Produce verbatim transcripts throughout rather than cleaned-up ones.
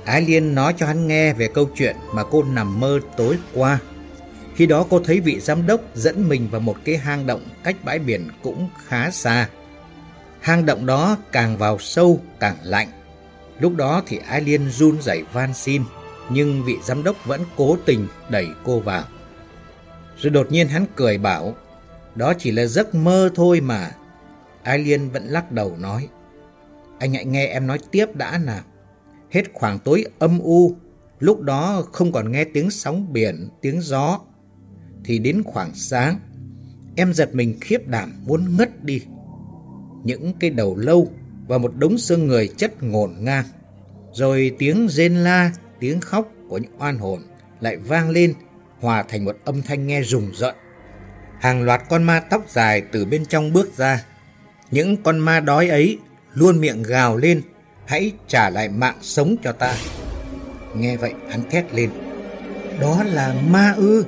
Ái Liên nói cho hắn nghe về câu chuyện mà cô nằm mơ tối qua. Khi đó cô thấy vị giám đốc dẫn mình vào một cái hang động cách bãi biển cũng khá xa. Hang động đó càng vào sâu càng lạnh. Lúc đó thì Ái Liên run rẩy van xin, nhưng vị giám đốc vẫn cố tình đẩy cô vào. Rồi đột nhiên hắn cười bảo, đó chỉ là giấc mơ thôi mà. Ái Liên vẫn lắc đầu nói, anh hãy nghe em nói tiếp đã nào. Hết khoảng tối âm u, lúc đó không còn nghe tiếng sóng biển, tiếng gió, thì đến khoảng sáng, em giật mình khiếp đảm muốn ngất đi. Những cái đầu lâu và một đống xương người chất ngổn ngang. Rồi tiếng rên la, tiếng khóc của những oan hồn lại vang lên, hòa thành một âm thanh nghe rùng rợn. Hàng loạt con ma tóc dài từ bên trong bước ra. Những con ma đói ấy luôn miệng gào lên, hãy trả lại mạng sống cho ta. Nghe vậy hắn thét lên, đó là ma ư?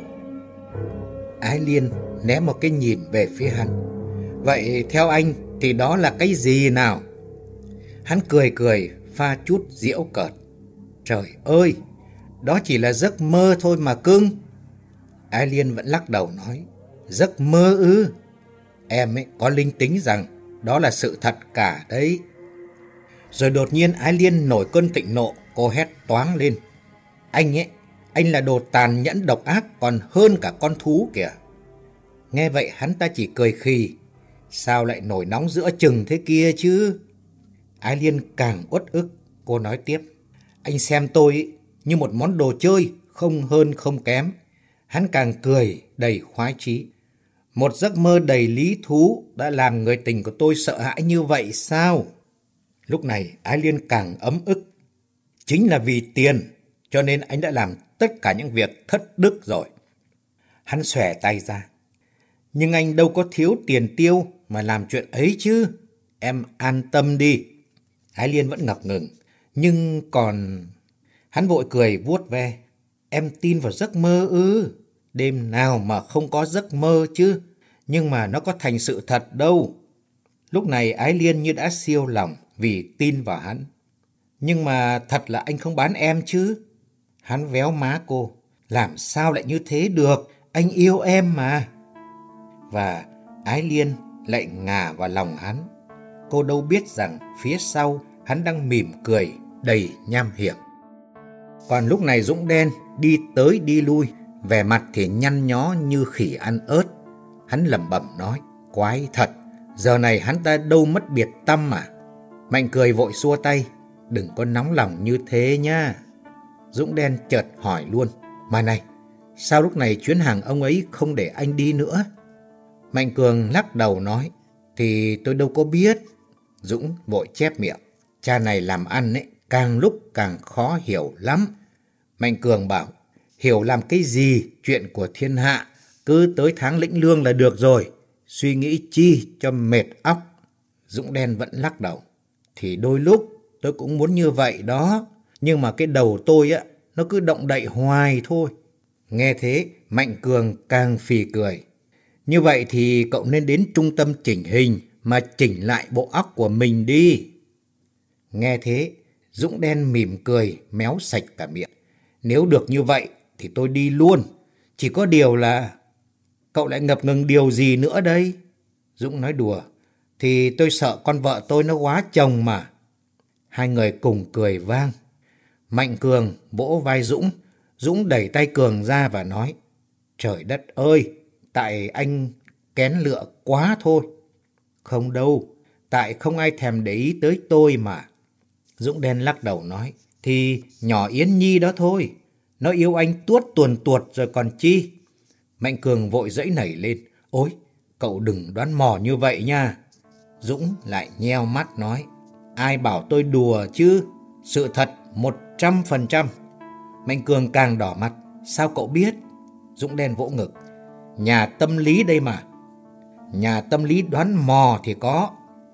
Ái Liên ném một cái nhìn về phía hắn. Vậy theo anh thì đó là cái gì nào? Hắn cười cười pha chút giễu cợt. Trời ơi, đó chỉ là giấc mơ thôi mà cưng. Ái Liên vẫn lắc đầu nói, giấc mơ ư? Em ấy có linh tính rằng đó là sự thật cả đấy. Rồi đột nhiên Ái Liên nổi cơn thịnh nộ, cô hét toáng lên, anh ấy, anh là đồ tàn nhẫn độc ác còn hơn cả con thú kìa. Nghe vậy hắn ta chỉ cười khì, sao lại nổi nóng giữa chừng thế kia chứ? Ái Liên càng uất ức, cô nói tiếp, anh xem tôi như một món đồ chơi, không hơn không kém. Hắn càng cười đầy khoái chí. Một giấc mơ đầy lý thú đã làm người tình của tôi sợ hãi như vậy sao? Lúc này Ái Liên càng ấm ức. Chính là vì tiền cho nên anh đã làm tất cả những việc thất đức rồi. Hắn xòe tay ra. Nhưng anh đâu có thiếu tiền tiêu mà làm chuyện ấy chứ. Em an tâm đi. Ái Liên vẫn ngập ngừng. Nhưng còn... Hắn vội cười vuốt ve. Em tin vào giấc mơ ư? Đêm nào mà không có giấc mơ chứ. Nhưng mà nó có thành sự thật đâu. Lúc này Ái Liên như đã siêu lòng vì tin vào hắn. Nhưng mà thật là anh không bán em chứ? Hắn véo má cô. Làm sao lại như thế được? Anh yêu em mà. Và Ái Liên lại ngả vào lòng hắn. Cô đâu biết rằng phía sau hắn đang mỉm cười đầy nham hiểm. Còn lúc này Dũng Đen đi tới đi lui, vẻ mặt thì nhăn nhó như khỉ ăn ớt. Hắn lẩm bẩm nói, quái thật, giờ này hắn ta đâu mất biệt tăm mà. Mạnh Cười vội xua tay, đừng có nóng lòng như thế nha. Dũng Đen chợt hỏi luôn, mà này, sao lúc này chuyến hàng ông ấy không để anh đi nữa? Mạnh Cường lắc đầu nói, thì tôi đâu có biết. Dũng vội chép miệng, cha này làm ăn ấy, càng lúc càng khó hiểu lắm. Mạnh Cường bảo, hiểu làm cái gì chuyện của thiên hạ, cứ tới tháng lĩnh lương là được rồi, suy nghĩ chi cho mệt óc. Dũng Đen vẫn lắc đầu, thì đôi lúc tôi cũng muốn như vậy đó, nhưng mà cái đầu tôi á, nó cứ động đậy hoài thôi. Nghe thế, Mạnh Cường càng phì cười. Như vậy thì cậu nên đến trung tâm chỉnh hình mà chỉnh lại bộ óc của mình đi. Nghe thế, Dũng Đen mỉm cười, méo sạch cả miệng. Nếu được như vậy thì tôi đi luôn. Chỉ có điều là... Cậu lại ngập ngừng điều gì nữa đây? Dũng nói đùa. Thì tôi sợ con vợ tôi nó quá chồng mà. Hai người cùng cười vang. Mạnh Cường vỗ vai Dũng. Dũng đẩy tay Cường ra và nói, trời đất ơi, tại anh kén lựa quá thôi. Không đâu, tại không ai thèm để ý tới tôi mà. Dũng Đen lắc đầu nói, thì nhỏ Yến Nhi đó thôi. Nó yêu anh tuốt tuồn tuột rồi còn chi. Mạnh Cường vội dãy nảy lên, ôi, cậu đừng đoán mò như vậy nha. Dũng lại nheo mắt nói, ai bảo tôi đùa chứ, sự thật một trăm phần trăm. Mạnh Cường càng đỏ mặt, sao cậu biết? Dũng Đen vỗ ngực, nhà tâm lý đây mà. Nhà tâm lý đoán mò thì có.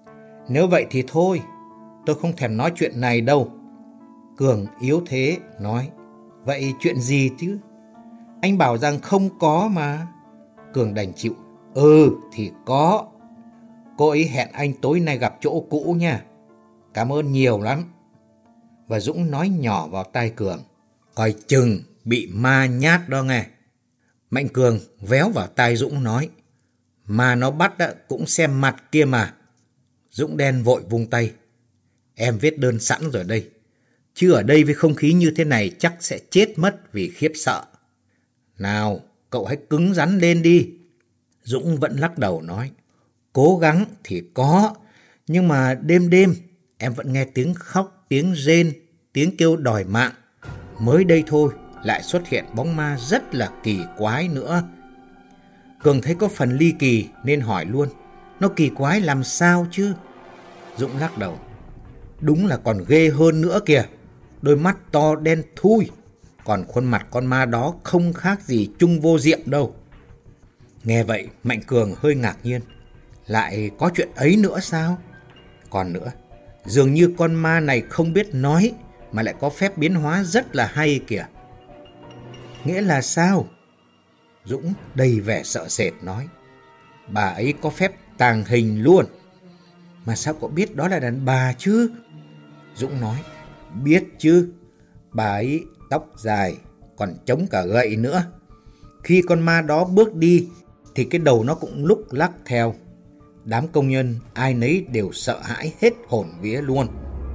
Nếu vậy thì thôi, tôi không thèm nói chuyện này đâu. Cường yếu thế nói, vậy chuyện gì chứ? Anh bảo rằng không có mà. Cường đành chịu, ừ thì có. Cô ấy hẹn anh tối nay gặp chỗ cũ nha. Cảm ơn nhiều lắm. Và Dũng nói nhỏ vào tai Cường: "Coi chừng bị ma nhát đó nghe." Mạnh Cường véo vào tai Dũng nói: "Ma nó bắt đã, cũng xem mặt kia mà." Dũng đen vội vung tay: "Em viết đơn sẵn rồi đây. Chứ ở đây với không khí như thế này chắc sẽ chết mất vì khiếp sợ. Nào, cậu hãy cứng rắn lên đi." Dũng vẫn lắc đầu nói: "Cố gắng thì có, nhưng mà đêm đêm em vẫn nghe tiếng khóc, tiếng rên, tiếng kêu đòi mạng. Mới đây thôi lại xuất hiện bóng ma rất là kỳ quái nữa." Cường thấy có phần ly kỳ nên hỏi luôn: "Nó kỳ quái làm sao chứ?" Dũng lắc đầu: "Đúng là còn ghê hơn nữa kìa. Đôi mắt to đen thui, còn khuôn mặt con ma đó không khác gì Chung Vô Diệm đâu." Nghe vậy Mạnh Cường hơi ngạc nhiên: "Lại có chuyện ấy nữa sao?" "Còn nữa, dường như con ma này không biết nói mà lại có phép biến hóa rất là hay kìa." "Nghĩa là sao?" Dũng đầy vẻ sợ sệt nói: "Bà ấy có phép tàng hình luôn." "Mà sao cậu biết đó là đàn bà chứ?" Dũng nói: "Biết chứ, bà ấy tóc dài, còn chống cả gậy nữa. Khi con ma đó bước đi thì cái đầu nó cũng lúc lắc theo. Đám công nhân ai nấy đều sợ hãi hết hồn vía luôn."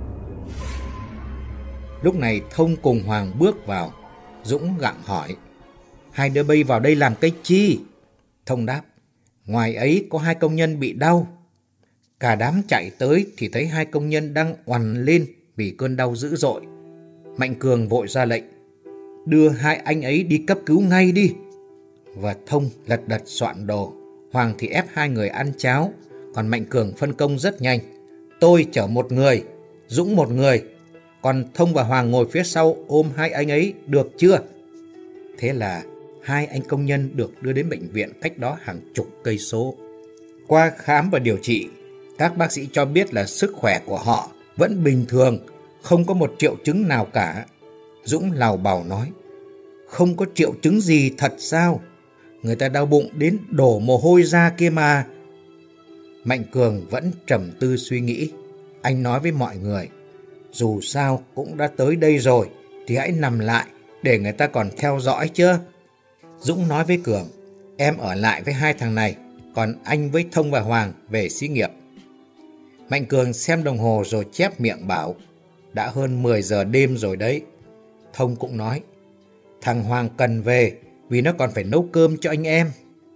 Lúc này Thông cùng Hoàng bước vào. Dũng gặng hỏi: "Hai đứa bay vào đây làm cái chi?" Thông đáp: "Ngoài ấy có hai công nhân bị đau." Cả đám chạy tới thì thấy hai công nhân đang oằn lên vì cơn đau dữ dội. Mạnh Cường vội ra lệnh: "Đưa hai anh ấy đi cấp cứu ngay đi." Và Thông lật đật soạn đồ. Hoàng thì ép hai người ăn cháo, còn Mạnh Cường phân công rất nhanh: "Tôi chở một người, Dũng một người, còn Thông và Hoàng ngồi phía sau ôm hai anh ấy, được chưa?" Thế là hai anh công nhân được đưa đến bệnh viện cách đó hàng chục cây số. Qua khám và điều trị, các bác sĩ cho biết là sức khỏe của họ vẫn bình thường, không có một triệu chứng nào cả. Dũng lào bào nói: "Không có triệu chứng gì thật sao? Người ta đau bụng đến đổ mồ hôi ra kia mà." Mạnh Cường vẫn trầm tư suy nghĩ. Anh nói với mọi người: "Dù sao cũng đã tới đây rồi thì hãy nằm lại để người ta còn theo dõi chứ." Dũng nói với Cường: "Em ở lại với hai thằng này, còn anh với Thông và Hoàng về xí nghiệp." Mạnh Cường xem đồng hồ rồi chép miệng bảo: "Đã hơn mười giờ đêm rồi đấy." Thông cũng nói: "Thằng Hoàng cần về vì nó còn phải nấu cơm cho anh em."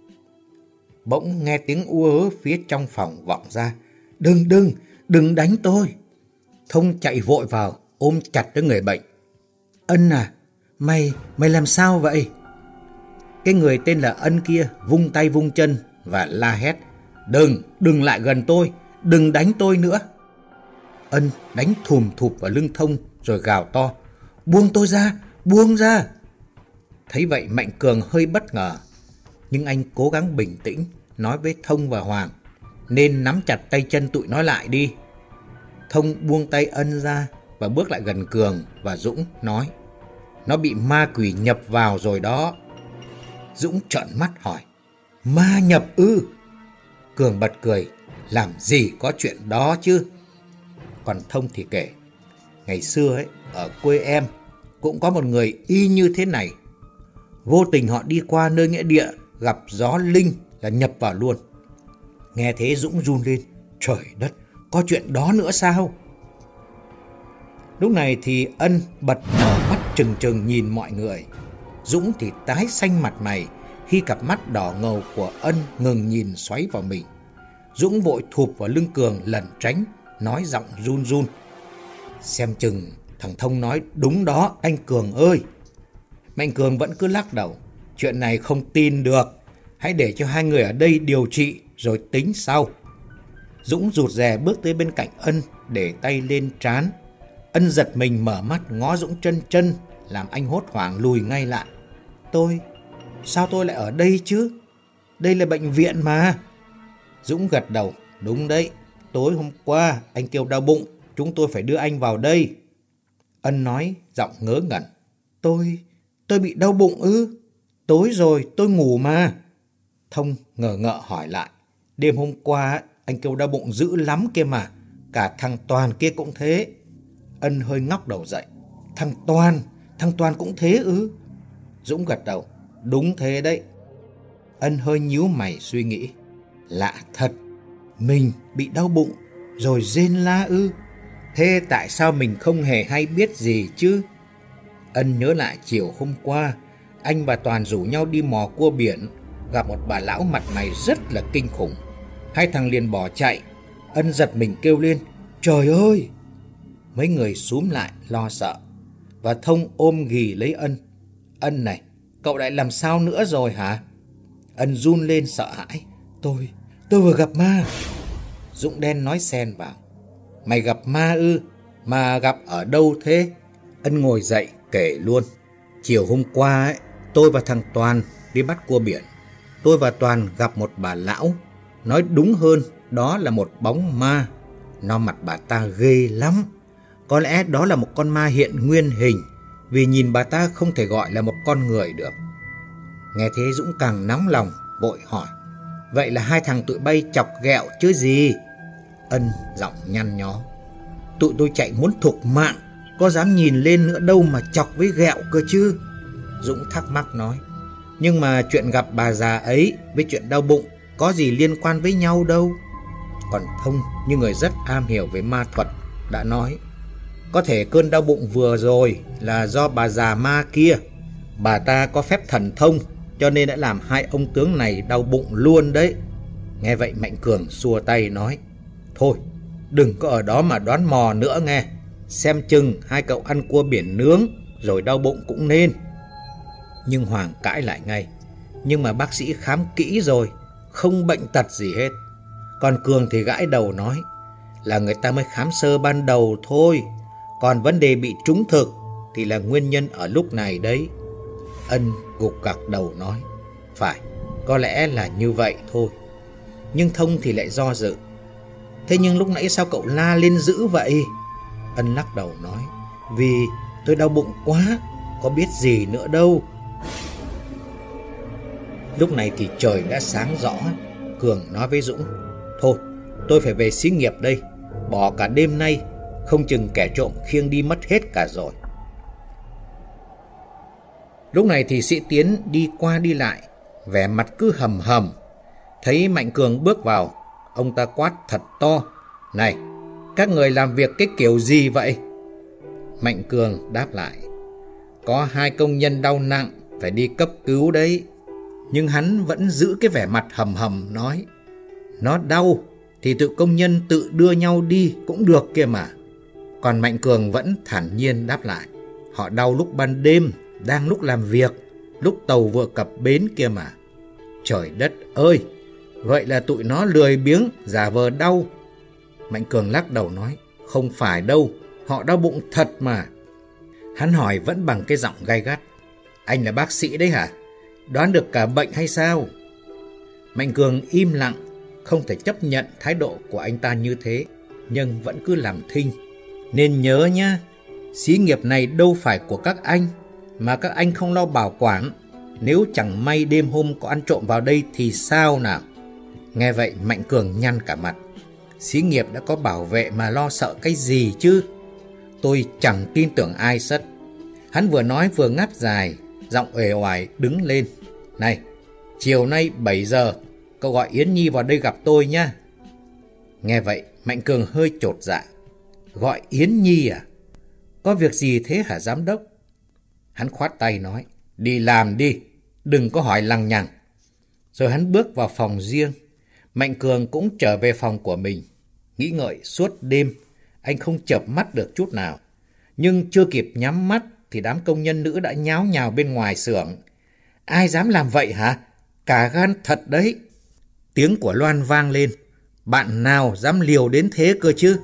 Bỗng nghe tiếng ú ớ phía trong phòng vọng ra: "Đừng đừng, đừng đánh tôi." Thông chạy vội vào ôm chặt lấy người bệnh: "Ân à, mày, mày làm sao vậy?" Cái người tên là Ân kia vung tay vung chân và la hét: "Đừng, đừng lại gần tôi, đừng đánh tôi nữa." Ân đánh thùm thụp vào lưng Thông rồi gào to: "Buông tôi ra, buông ra." Thấy vậy Mạnh Cường hơi bất ngờ, nhưng anh cố gắng bình tĩnh nói với Thông và Hoàng: "Nên nắm chặt tay chân tụi nó lại đi." Thông buông tay Ân ra và bước lại gần Cường và Dũng nói: "Nó bị ma quỷ nhập vào rồi đó." Dũng trợn mắt hỏi: "Ma nhập ư?" Cường bật cười: "Làm gì có chuyện đó chứ." Còn Thông thì kể: "Ngày xưa ấy, ở quê em cũng có một người y như thế này. Vô tình họ đi qua nơi nghĩa địa, gặp gió linh là nhập vào luôn." Nghe thế Dũng run lên: "Trời đất, có chuyện đó nữa sao?" Lúc này thì Ân bật mở mắt trừng trừng nhìn mọi người. Dũng thì tái xanh mặt mày khi cặp mắt đỏ ngầu của Ân ngừng nhìn xoáy vào mình. Dũng vội thụp vào lưng Cường lẩn tránh, nói giọng run run: "Xem chừng thằng Thông nói đúng đó anh Cường ơi." Mạnh Cường vẫn cứ lắc đầu: "Chuyện này không tin được, hãy để cho hai người ở đây điều trị rồi tính sau." Dũng rụt rè bước tới bên cạnh Ân, để tay lên trán. Ân giật mình mở mắt ngó Dũng chân chân, làm anh hốt hoảng lùi ngay lại: "Tôi, sao tôi lại ở đây chứ? Đây là bệnh viện mà." Dũng gật đầu: "Đúng đấy, tối hôm qua anh kêu đau bụng, chúng tôi phải đưa anh vào đây." Ân nói giọng ngớ ngẩn: Tôi, tôi bị đau bụng ư? Tối rồi tôi ngủ mà." Thông ngờ ngợ hỏi lại: "Đêm hôm qua anh kêu đau bụng dữ lắm kia mà, cả thằng Toàn kia cũng thế." Ân hơi ngóc đầu dậy. Thằng Toàn, thằng Toàn cũng thế ư? Dũng gật đầu. Đúng thế đấy. Ân hơi nhíu mày suy nghĩ. Lạ thật, mình bị đau bụng rồi rên la ư? Thế tại sao mình không hề hay biết gì chứ? Ân nhớ lại chiều hôm qua, anh và Toàn rủ nhau đi mò cua biển, gặp một bà lão mặt mày rất là kinh khủng. Hai thằng liền bỏ chạy. Ân giật mình kêu lên, trời ơi! Mấy người xúm lại lo sợ, và Thông ôm ghì lấy Ân. Ân này, cậu lại làm sao nữa rồi hả? Ân run lên sợ hãi. Tôi, tôi vừa gặp ma. Dũng đen nói xen vào. Mày gặp ma ư? Mà gặp ở đâu thế? Ân ngồi dậy kể luôn. Chiều hôm qua ấy, tôi và thằng Toàn đi bắt cua biển. Tôi và Toàn gặp một bà lão. Nói đúng hơn, đó là một bóng ma. Nó mặt bà ta ghê lắm. Có lẽ đó là một con ma hiện nguyên hình, vì nhìn bà ta không thể gọi là một con người được. Nghe thế Dũng càng nóng lòng, vội hỏi. Vậy là hai thằng tụi bay chọc ghẹo chứ gì? Ân giọng nhăn nhó. Tụi tôi chạy muốn thục mạng, có dám nhìn lên nữa đâu mà chọc với ghẹo cơ chứ? Dũng thắc mắc nói. Nhưng mà chuyện gặp bà già ấy với chuyện đau bụng có gì liên quan với nhau đâu. Còn Thông, như người rất am hiểu về ma thuật, đã nói. Có thể cơn đau bụng vừa rồi là do bà già ma kia. Bà ta có phép thần thông, cho nên đã làm hai ông tướng này đau bụng luôn đấy. Nghe vậy Mạnh Cường xua tay nói. Thôi, đừng có ở đó mà đoán mò nữa nghe. Xem chừng hai cậu ăn cua biển nướng rồi đau bụng cũng nên. Nhưng Hoàng cãi lại ngay. Nhưng mà bác sĩ khám kỹ rồi, không bệnh tật gì hết. Còn Cường thì gãi đầu nói. Là người ta mới khám sơ ban đầu thôi. Còn vấn đề bị trúng thực thì là nguyên nhân ở lúc này đấy. Ân gục gặc đầu nói. Phải, có lẽ là như vậy thôi. Nhưng Thông thì lại do dự. Thế nhưng lúc nãy sao cậu la lên dữ vậy? Ân lắc đầu nói. Vì tôi đau bụng quá, có biết gì nữa đâu. Lúc này thì trời đã sáng rõ. Cường nói với Dũng. Thôi, tôi phải về xí nghiệp đây. Bỏ cả đêm nay, không chừng kẻ trộm khiêng đi mất hết cả rồi. Lúc này thì Sĩ Tiến đi qua đi lại, vẻ mặt cứ hầm hầm. Thấy Mạnh Cường bước vào, ông ta quát thật to. Này, các người làm việc cái kiểu gì vậy? Mạnh Cường đáp lại. Có hai công nhân đau nặng, phải đi cấp cứu đấy. Nhưng hắn vẫn giữ cái vẻ mặt hầm hầm nói. Nó đau thì tụi công nhân tự đưa nhau đi cũng được kia mà. Còn Mạnh Cường vẫn thản nhiên đáp lại. Họ đau lúc ban đêm, đang lúc làm việc, lúc tàu vừa cập bến kia mà. Trời đất ơi, vậy là tụi nó lười biếng, giả vờ đau. Mạnh Cường lắc đầu nói. Không phải đâu, họ đau bụng thật mà. Hắn hỏi vẫn bằng cái giọng gay gắt. Anh là bác sĩ đấy hả? Đoán được cả bệnh hay sao? Mạnh Cường im lặng, không thể chấp nhận thái độ của anh ta như thế, nhưng vẫn cứ làm thinh. Nên nhớ nhá, xí nghiệp này đâu phải của các anh, mà các anh không lo bảo quản. Nếu chẳng may đêm hôm có ăn trộm vào đây thì sao nào? Nghe vậy Mạnh Cường nhăn cả mặt. Xí nghiệp đã có bảo vệ mà lo sợ cái gì chứ? Tôi chẳng tin tưởng ai sất. Hắn vừa nói vừa ngáp dài, giọng uể oải đứng lên. Này, chiều nay bảy giờ, cậu gọi Yến Nhi vào đây gặp tôi nhá. Nghe vậy Mạnh Cường hơi chột dạ. Gọi Yến Nhi à? Có việc gì thế hả giám đốc? Hắn khoát tay nói. Đi làm đi, đừng có hỏi lằng nhằng. Rồi hắn bước vào phòng riêng. Mạnh Cường cũng trở về phòng của mình. Nghĩ ngợi suốt đêm, anh không chợp mắt được chút nào. Nhưng chưa kịp nhắm mắt thì đám công nhân nữ đã nháo nhào bên ngoài xưởng. Ai dám làm vậy hả? Cả gan thật đấy. Tiếng của Loan vang lên. Bạn nào dám liều đến thế cơ chứ?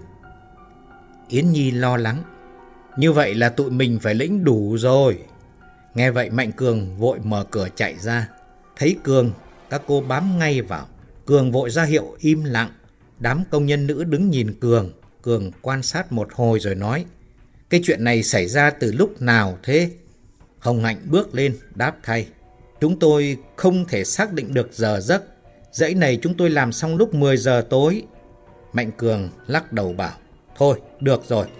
Yến Nhi lo lắng. Như vậy là tụi mình phải lĩnh đủ rồi. Nghe vậy Mạnh Cường vội mở cửa chạy ra. Thấy Cường, các cô bám ngay vào. Cường vội ra hiệu im lặng. Đám công nhân nữ đứng nhìn Cường. Cường quan sát một hồi rồi nói. Cái chuyện này xảy ra từ lúc nào thế? Hồng Hạnh bước lên đáp thay. Chúng tôi không thể xác định được giờ giấc. Dãy này chúng tôi làm xong lúc mười giờ tối. Mạnh Cường lắc đầu bảo. Thôi được rồi,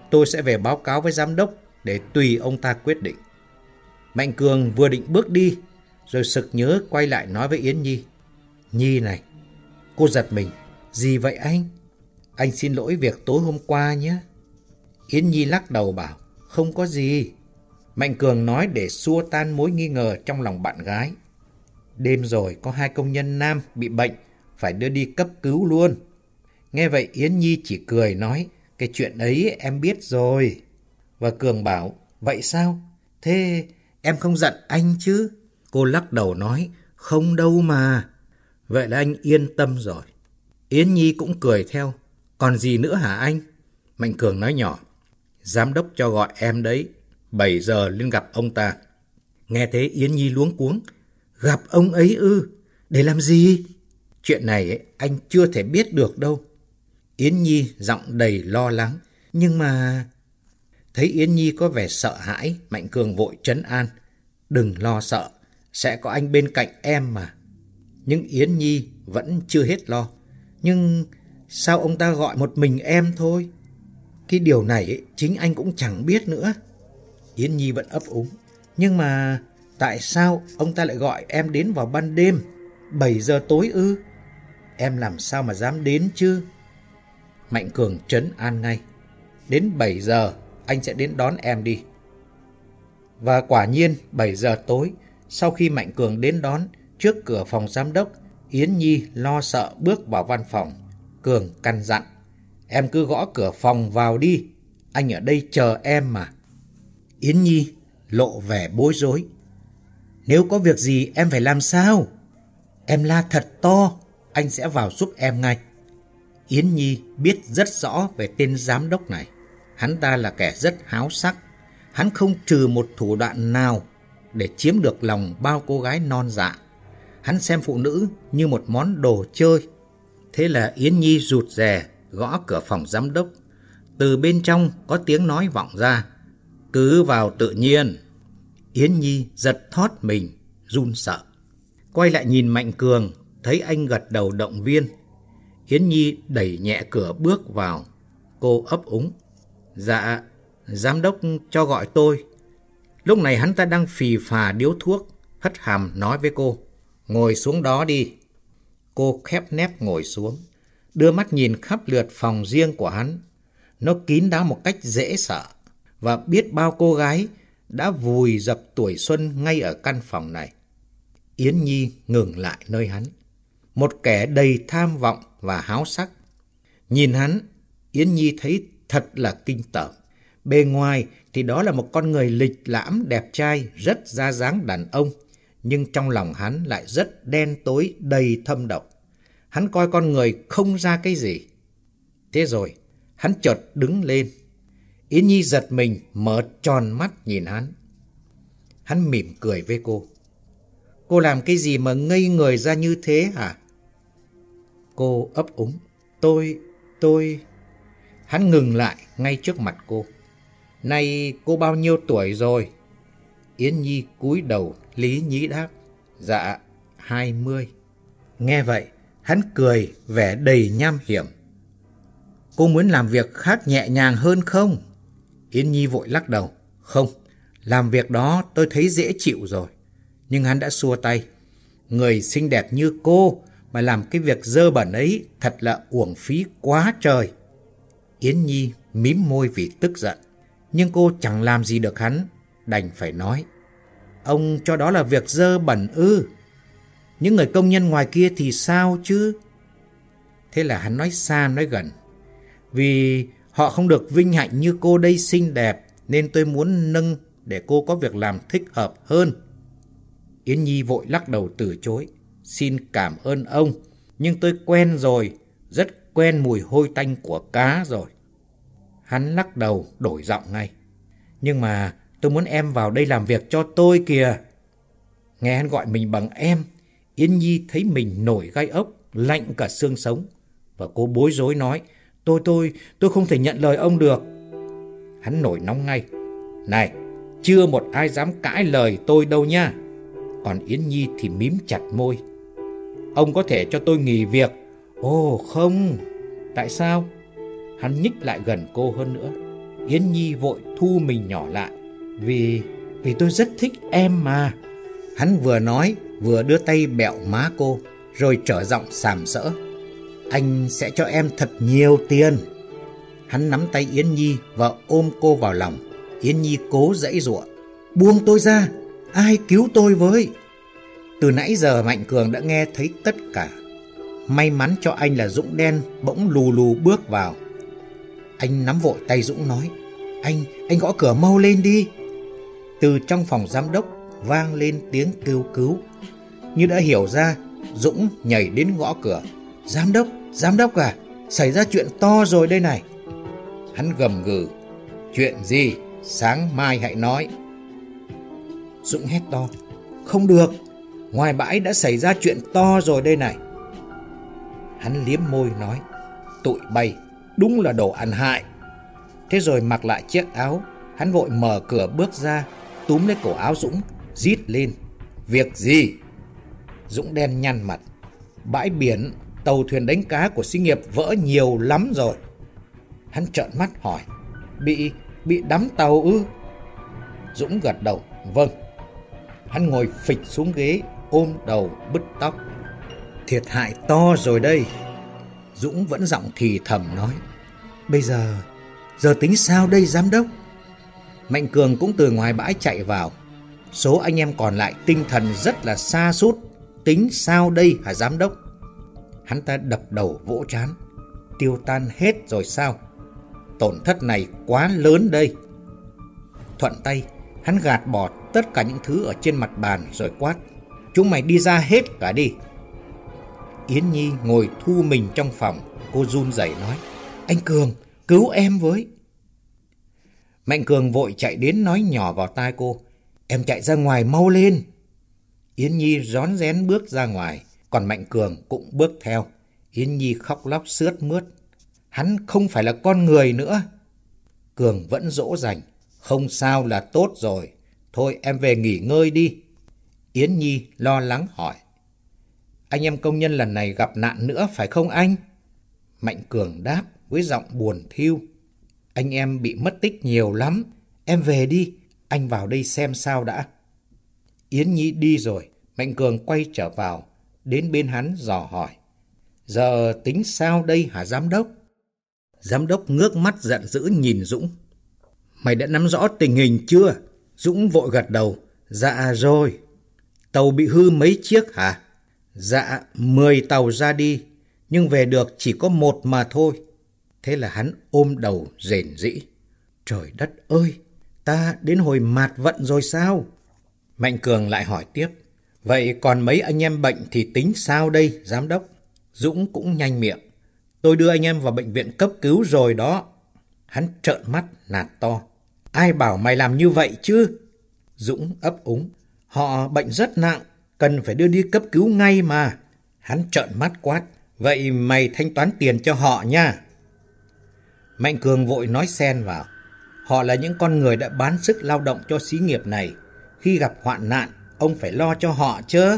tôi sẽ về báo cáo với giám đốc để tùy ông ta quyết định. Mạnh Cường vừa định bước đi, rồi sực nhớ quay lại nói với Yến Nhi. Nhi này. Cô giật mình. Gì vậy anh? Anh xin lỗi việc tối hôm qua nhé. Yến Nhi lắc đầu bảo, không có gì. Mạnh Cường nói để xua tan mối nghi ngờ trong lòng bạn gái. Đêm rồi có hai công nhân nam bị bệnh, phải đưa đi cấp cứu luôn. Nghe vậy Yến Nhi chỉ cười nói, cái chuyện ấy em biết rồi. Và Cường bảo, vậy sao? Thế em không giận anh chứ? Cô lắc đầu nói, không đâu mà. Vậy là anh yên tâm rồi. Yến Nhi cũng cười theo, còn gì nữa hả anh? Mạnh Cường nói nhỏ, giám đốc cho gọi em đấy, bảy giờ lên gặp ông ta. Nghe thế Yến Nhi luống cuống, gặp ông ấy ư? Để làm gì? Chuyện này ấy, anh chưa thể biết được đâu. Yến Nhi giọng đầy lo lắng. Nhưng mà... Thấy Yến Nhi có vẻ sợ hãi, Mạnh Cường vội trấn an. Đừng lo sợ, sẽ có anh bên cạnh em mà. Nhưng Yến Nhi vẫn chưa hết lo. Nhưng sao ông ta gọi một mình em thôi? Cái điều này ấy, chính anh cũng chẳng biết nữa. Yến Nhi vẫn ấp úng. Nhưng mà tại sao ông ta lại gọi em đến vào ban đêm, bảy giờ tối ư? Em làm sao mà dám đến chứ? Mạnh Cường trấn an ngay. Đến bảy giờ anh sẽ đến đón em đi. Và quả nhiên bảy giờ tối, sau khi Mạnh Cường đến đón, trước cửa phòng giám đốc, Yến Nhi lo sợ bước vào văn phòng. Cường căn dặn, em cứ gõ cửa phòng vào đi, anh ở đây chờ em mà. Yến Nhi lộ vẻ bối rối. Nếu có việc gì em phải làm sao? Em la thật to, anh sẽ vào giúp em ngay. Yến Nhi biết rất rõ về tên giám đốc này. Hắn ta là kẻ rất háo sắc. Hắn không trừ một thủ đoạn nào để chiếm được lòng bao cô gái non dạ. Hắn xem phụ nữ như một món đồ chơi. Thế là Yến Nhi rụt rè gõ cửa phòng giám đốc. Từ bên trong có tiếng nói vọng ra, cứ vào tự nhiên. Yến Nhi giật thót mình, run sợ. Quay lại nhìn Mạnh Cường, thấy anh gật đầu động viên. Yến Nhi đẩy nhẹ cửa bước vào. Cô ấp úng. Dạ, giám đốc cho gọi tôi. Lúc này hắn ta đang phì phà điếu thuốc, hất hàm nói với cô. Ngồi xuống đó đi. Cô khép nép ngồi xuống, đưa mắt nhìn khắp lượt phòng riêng của hắn. Nó kín đáo một cách dễ sợ, và biết bao cô gái đã vùi dập tuổi xuân ngay ở căn phòng này. Yến Nhi ngừng lại nơi hắn, một kẻ đầy tham vọng và háo sắc. Nhìn hắn, Yến Nhi thấy thật là kinh tởm. Bề ngoài thì đó là một con người lịch lãm đẹp trai, rất ra dáng đàn ông, nhưng trong lòng hắn lại rất đen tối, đầy thâm độc. Hắn coi con người không ra cái gì. Thế rồi, hắn chợt đứng lên. Yến Nhi giật mình, mở tròn mắt nhìn hắn. Hắn mỉm cười với cô. Cô làm cái gì mà ngây người ra như thế hả? Cô ấp úng. Tôi, tôi... Hắn ngừng lại ngay trước mặt cô. Này, cô bao nhiêu tuổi rồi? Yến Nhi cúi đầu lý nhí đáp. Dạ, hai mươi. Nghe vậy, hắn cười vẻ đầy nham hiểm. Cô muốn làm việc khác nhẹ nhàng hơn không? Yến Nhi vội lắc đầu. Không, làm việc đó tôi thấy dễ chịu rồi. Nhưng hắn đã xua tay. Người xinh đẹp như cô mà làm cái việc dơ bẩn ấy thật là uổng phí quá trời. Yến Nhi mím môi vì tức giận. Nhưng cô chẳng làm gì được hắn, đành phải nói. Ông cho đó là việc dơ bẩn ư? Những người công nhân ngoài kia thì sao chứ? Thế là hắn nói xa nói gần. Vì họ không được vinh hạnh như cô đây xinh đẹp, nên tôi muốn nâng để cô có việc làm thích hợp hơn. Yến Nhi vội lắc đầu từ chối. Xin cảm ơn ông, nhưng tôi quen rồi, rất quen mùi hôi tanh của cá rồi. Hắn lắc đầu đổi giọng ngay. Nhưng mà tôi muốn em vào đây làm việc cho tôi kìa. Nghe hắn gọi mình bằng em, Yến Nhi thấy mình nổi gai ốc, lạnh cả xương sống. Và cô bối rối nói, tôi, tôi, tôi không thể nhận lời ông được. Hắn nổi nóng ngay. Này, chưa một ai dám cãi lời tôi đâu nha. Còn Yến Nhi thì mím chặt môi. Ông có thể cho tôi nghỉ việc. Ồ không, tại sao? Hắn nhích lại gần cô hơn nữa. Yến Nhi vội thu mình nhỏ lại. Vì, vì tôi rất thích em mà. Hắn vừa nói vừa đưa tay bẹo má cô, rồi trở giọng sàm sỡ. Anh sẽ cho em thật nhiều tiền. Hắn nắm tay Yến Nhi và ôm cô vào lòng. Yến Nhi cố giãy giụa. Buông tôi ra, ai cứu tôi với. Từ nãy giờ Mạnh Cường đã nghe thấy tất cả. May mắn cho anh là Dũng đen bỗng lù lù bước vào. Anh nắm vội tay Dũng nói, Anh, anh gõ cửa mau lên đi. Từ trong phòng giám đốc vang lên tiếng kêu cứu. Như đã hiểu ra, Dũng nhảy đến gõ cửa. Giám đốc, giám đốc à, xảy ra chuyện to rồi đây này. Hắn gầm gừ, chuyện gì, sáng mai hãy nói. Dũng hét to, không được, ngoài bãi đã xảy ra chuyện to rồi đây này. Hắn liếm môi nói, tụi bay, đúng là đồ ăn hại. Thế rồi mặc lại chiếc áo, hắn vội mở cửa bước ra, túm lấy cổ áo Dũng, rít lên, việc gì? Dũng đen nhăn mặt, bãi biển, tàu thuyền đánh cá của xí nghiệp vỡ nhiều lắm rồi. Hắn trợn mắt hỏi, Bị, bị đắm tàu ư? Dũng gật đầu, vâng. Hắn ngồi phịch xuống ghế, ôm đầu bứt tóc. Thiệt hại to rồi đây. Dũng vẫn giọng thì thầm nói, bây giờ, giờ tính sao đây giám đốc? Mạnh Cường cũng từ ngoài bãi chạy vào. Số anh em còn lại tinh thần rất là sa sút. Tính sao đây hả giám đốc? Hắn ta đập đầu vỗ trán. Tiêu tan hết rồi sao? Tổn thất này quá lớn đây. Thuận tay, hắn gạt bỏ tất cả những thứ ở trên mặt bàn rồi quát, chúng mày đi ra hết cả đi. Yến Nhi ngồi thu mình trong phòng. Cô run rẩy nói, anh Cường, cứu em với. Mạnh Cường vội chạy đến nói nhỏ vào tai cô, em chạy ra ngoài mau lên. Yến Nhi rón rén bước ra ngoài, còn Mạnh Cường cũng bước theo. Yến Nhi khóc lóc sướt mướt, hắn không phải là con người nữa. Cường vẫn dỗ dành, không sao là tốt rồi, thôi em về nghỉ ngơi đi. Yến Nhi lo lắng hỏi, anh em công nhân lần này gặp nạn nữa phải không anh? Mạnh Cường đáp với giọng buồn thiu, anh em bị mất tích nhiều lắm, em về đi, anh vào đây xem sao đã. Yến Nhi đi rồi, Mạnh Cường quay trở vào, đến bên hắn dò hỏi, giờ tính sao đây hả giám đốc? Giám đốc ngước mắt giận dữ nhìn Dũng. Mày đã nắm rõ tình hình chưa? Dũng vội gật đầu, dạ rồi. Tàu bị hư mấy chiếc hả? Dạ, mười tàu ra đi, nhưng về được chỉ có một mà thôi. Thế là hắn ôm đầu rền rĩ. Trời đất ơi, ta đến hồi mạt vận rồi sao? Mạnh Cường lại hỏi tiếp, vậy còn mấy anh em bệnh thì tính sao đây, giám đốc? Dũng cũng nhanh miệng, tôi đưa anh em vào bệnh viện cấp cứu rồi đó. Hắn trợn mắt nạt to, ai bảo mày làm như vậy chứ? Dũng ấp úng, họ bệnh rất nặng, cần phải đưa đi cấp cứu ngay mà. Hắn trợn mắt quát, vậy mày thanh toán tiền cho họ nha. Mạnh Cường vội nói xen vào, họ là những con người đã bán sức lao động cho xí nghiệp này. Khi gặp hoạn nạn, ông phải lo cho họ chứ.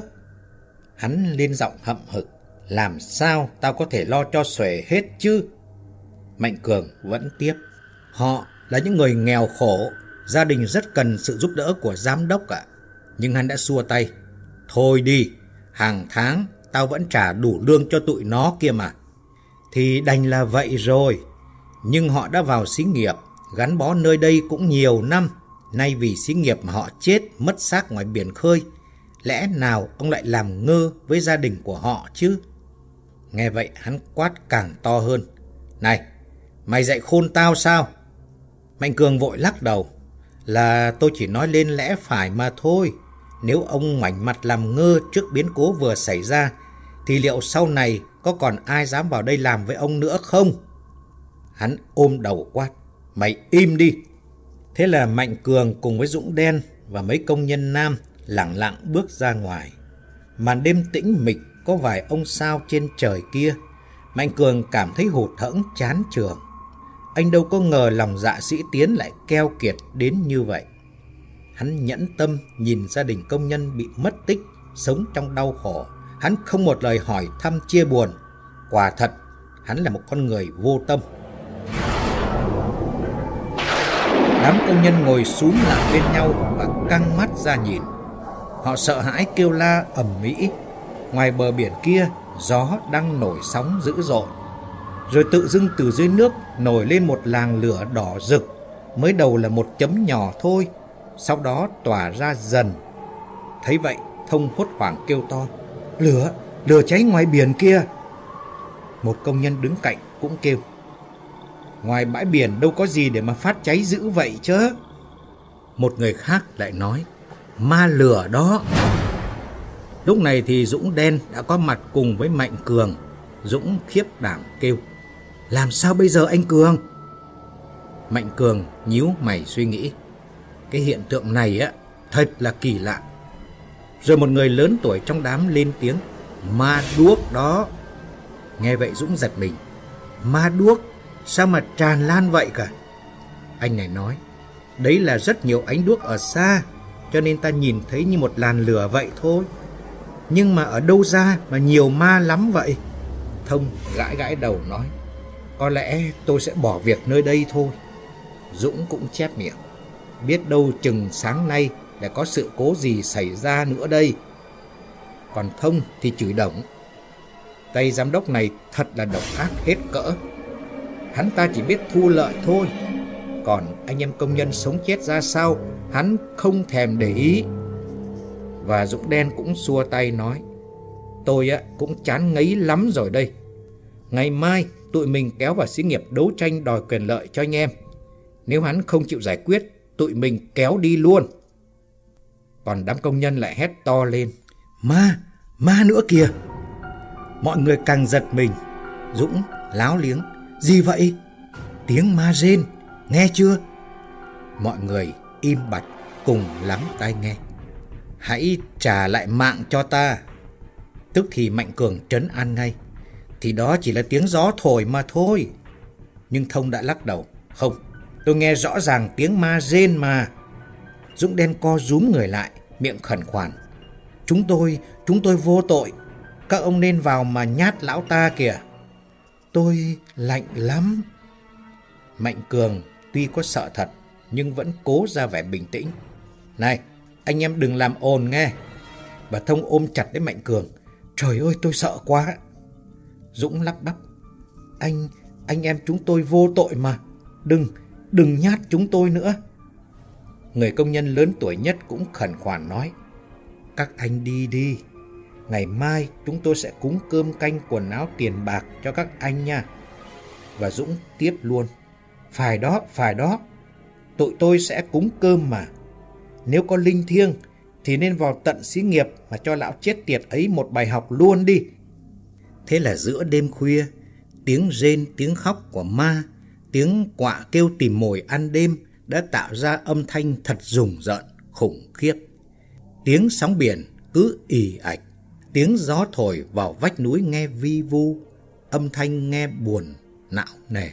Hắn lên giọng hậm hực, làm sao tao có thể lo cho xuể hết chứ? Mạnh Cường vẫn tiếp, họ là những người nghèo khổ, gia đình rất cần sự giúp đỡ của giám đốc ạ. Nhưng hắn đã xua tay, thôi đi, hàng tháng tao vẫn trả đủ lương cho tụi nó kia mà. Thì đành là vậy rồi, nhưng họ đã vào xí nghiệp, gắn bó nơi đây cũng nhiều năm. Nay vì xí nghiệp mà họ chết mất xác ngoài biển khơi, lẽ nào ông lại làm ngơ với gia đình của họ chứ? Nghe vậy hắn quát càng to hơn, này, mày dạy khôn tao sao? Mạnh Cường vội lắc đầu, là tôi chỉ nói lên lẽ phải mà thôi. Nếu ông ngoảnh mặt làm ngơ trước biến cố vừa xảy ra, thì liệu sau này có còn ai dám vào đây làm với ông nữa không? Hắn ôm đầu quát, mày im đi. Thế là Mạnh Cường cùng với Dũng đen và mấy công nhân nam lẳng lặng bước ra ngoài. Màn đêm tĩnh mịch, có vài ông sao trên trời kia. Mạnh Cường cảm thấy hụt hẫng chán chường. Anh đâu có ngờ lòng dạ sĩ Tiến lại keo kiệt đến như vậy. Hắn nhẫn tâm nhìn gia đình công nhân bị mất tích, sống trong đau khổ. Hắn không một lời hỏi thăm chia buồn. Quả thật, hắn là một con người vô tâm. Đám công nhân ngồi xúm lại bên nhau và căng mắt ra nhìn. Họ sợ hãi kêu la ầm ĩ. Ngoài bờ biển kia, gió đang nổi sóng dữ dội. Rồi tự dưng từ dưới nước nổi lên một làng lửa đỏ rực. Mới đầu là một chấm nhỏ thôi, sau đó tỏa ra dần. Thấy vậy, Thông hốt hoảng kêu to: Lửa, lửa cháy ngoài biển kia. Một công nhân đứng cạnh cũng kêu: Ngoài bãi biển đâu có gì để mà phát cháy dữ vậy chứ. Một người khác lại nói: Ma lửa đó. Lúc này thì Dũng Đen đã có mặt cùng với Mạnh Cường. Dũng khiếp đảm kêu: Làm sao bây giờ anh Cường? Mạnh Cường nhíu mày suy nghĩ. Cái hiện tượng này á, thật là kỳ lạ. Rồi một người lớn tuổi trong đám lên tiếng: Ma đuốc đó. Nghe vậy Dũng giật mình. Ma đuốc? Sao mà tràn lan vậy cả? Anh này nói: Đấy là rất nhiều ánh đuốc ở xa, cho nên ta nhìn thấy như một làn lửa vậy thôi. Nhưng mà ở đâu ra mà nhiều ma lắm vậy? Thông gãi gãi đầu nói: Có lẽ tôi sẽ bỏ việc nơi đây thôi. Dũng cũng chép miệng: Biết đâu chừng sáng nay lại có sự cố gì xảy ra nữa đây. Còn Thông thì chửi Đổng: Tay giám đốc này thật là độc ác hết cỡ. Hắn ta chỉ biết thu lợi thôi, còn anh em công nhân sống chết ra sao hắn không thèm để ý. Và Dũng Đen cũng xua tay nói: Tôi á, cũng chán ngấy lắm rồi đây. Ngày mai tụi mình kéo vào xí nghiệp đấu tranh đòi quyền lợi cho anh em. Nếu hắn không chịu giải quyết, tụi mình kéo đi luôn. Còn đám công nhân lại hét to lên: Ma, ma nữa kìa. Mọi người càng giật mình. Dũng láo liếng: Gì vậy? Tiếng ma rên, nghe chưa? Mọi người im bặt cùng lắng tai nghe. Hãy trả lại mạng cho ta. Tức thì Mạnh Cường trấn an ngay: Thì đó chỉ là tiếng gió thổi mà thôi. Nhưng Thông đã lắc đầu: Không, tôi nghe rõ ràng tiếng ma rên mà. Dũng Đen co rúm người lại, miệng khẩn khoản: Chúng tôi, chúng tôi vô tội. Các ông nên vào mà nhát lão ta kìa. Tôi lạnh lắm. Mạnh Cường tuy có sợ thật, nhưng vẫn cố ra vẻ bình tĩnh: Này, anh em đừng làm ồn nghe. Và Thông ôm chặt lấy Mạnh Cường: Trời ơi, tôi sợ quá. Dũng lắp bắp: Anh, anh em chúng tôi vô tội mà. Đừng, đừng nhát chúng tôi nữa. Người công nhân lớn tuổi nhất cũng khẩn khoản nói: Các anh đi đi. Ngày mai chúng tôi sẽ cúng cơm canh quần áo tiền bạc cho các anh nha. Và Dũng tiếp luôn: Phải đó, phải đó. Tụi tôi sẽ cúng cơm mà. Nếu có linh thiêng thì nên vào tận xí nghiệp mà cho lão chết tiệt ấy một bài học luôn đi. Thế là giữa đêm khuya, tiếng rên tiếng khóc của ma, tiếng quạ kêu tìm mồi ăn đêm đã tạo ra âm thanh thật rùng rợn, khủng khiếp. Tiếng sóng biển cứ ì ạch, tiếng gió thổi vào vách núi nghe vi vu, âm thanh nghe buồn, não nề.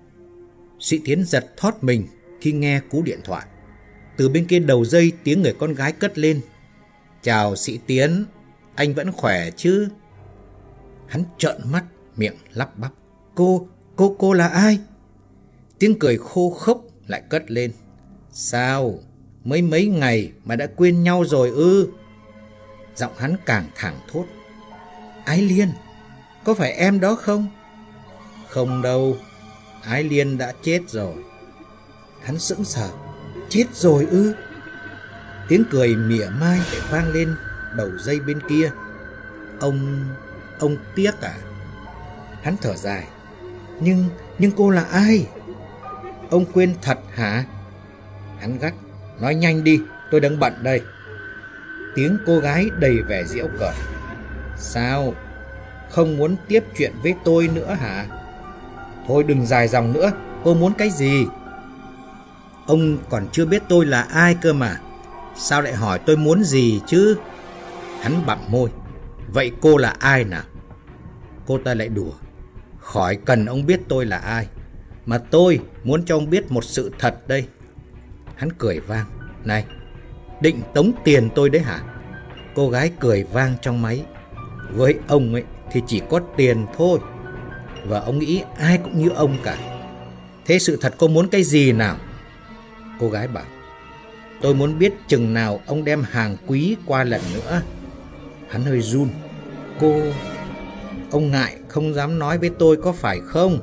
Sĩ Tiến giật thót mình khi nghe cú điện thoại. Từ bên kia đầu dây tiếng người con gái cất lên: Chào Sĩ Tiến, anh vẫn khỏe chứ? Hắn trợn mắt, miệng lắp bắp: Cô, cô, cô là ai? Tiếng cười khô khốc lại cất lên: Sao, mới mấy ngày mà đã quên nhau rồi ư? Giọng hắn càng thẳng thốt: Ái Liên, có phải em đó không? Không đâu, Ái Liên đã chết rồi. Hắn sững sờ: Chết rồi ư? Tiếng cười mỉa mai lại vang lên đầu dây bên kia: Ông, ông tiếc à? Hắn thở dài: Nhưng, nhưng cô là ai? Ông quên thật hả? Hắn gắt: Nói nhanh đi, tôi đang bận đây. Tiếng cô gái đầy vẻ giễu cợt: Sao, không muốn tiếp chuyện với tôi nữa hả? Thôi đừng dài dòng nữa, cô muốn cái gì? Ông còn chưa biết tôi là ai cơ mà. Sao lại hỏi tôi muốn gì chứ? Hắn bặm môi: Vậy cô là ai nào? Cô ta lại đùa: Khỏi cần ông biết tôi là ai, mà tôi muốn cho ông biết một sự thật đây. Hắn cười vang: Này, định tống tiền tôi đấy hả? Cô gái cười vang trong máy: Với ông ấy thì chỉ có tiền thôi. Và ông nghĩ ai cũng như ông cả. Thế sự thật cô muốn cái gì nào? Cô gái bảo, tôi muốn biết chừng nào ông đem hàng quý qua lần nữa. Hắn hơi run. Cô... Ông ngại không dám nói với tôi có phải không?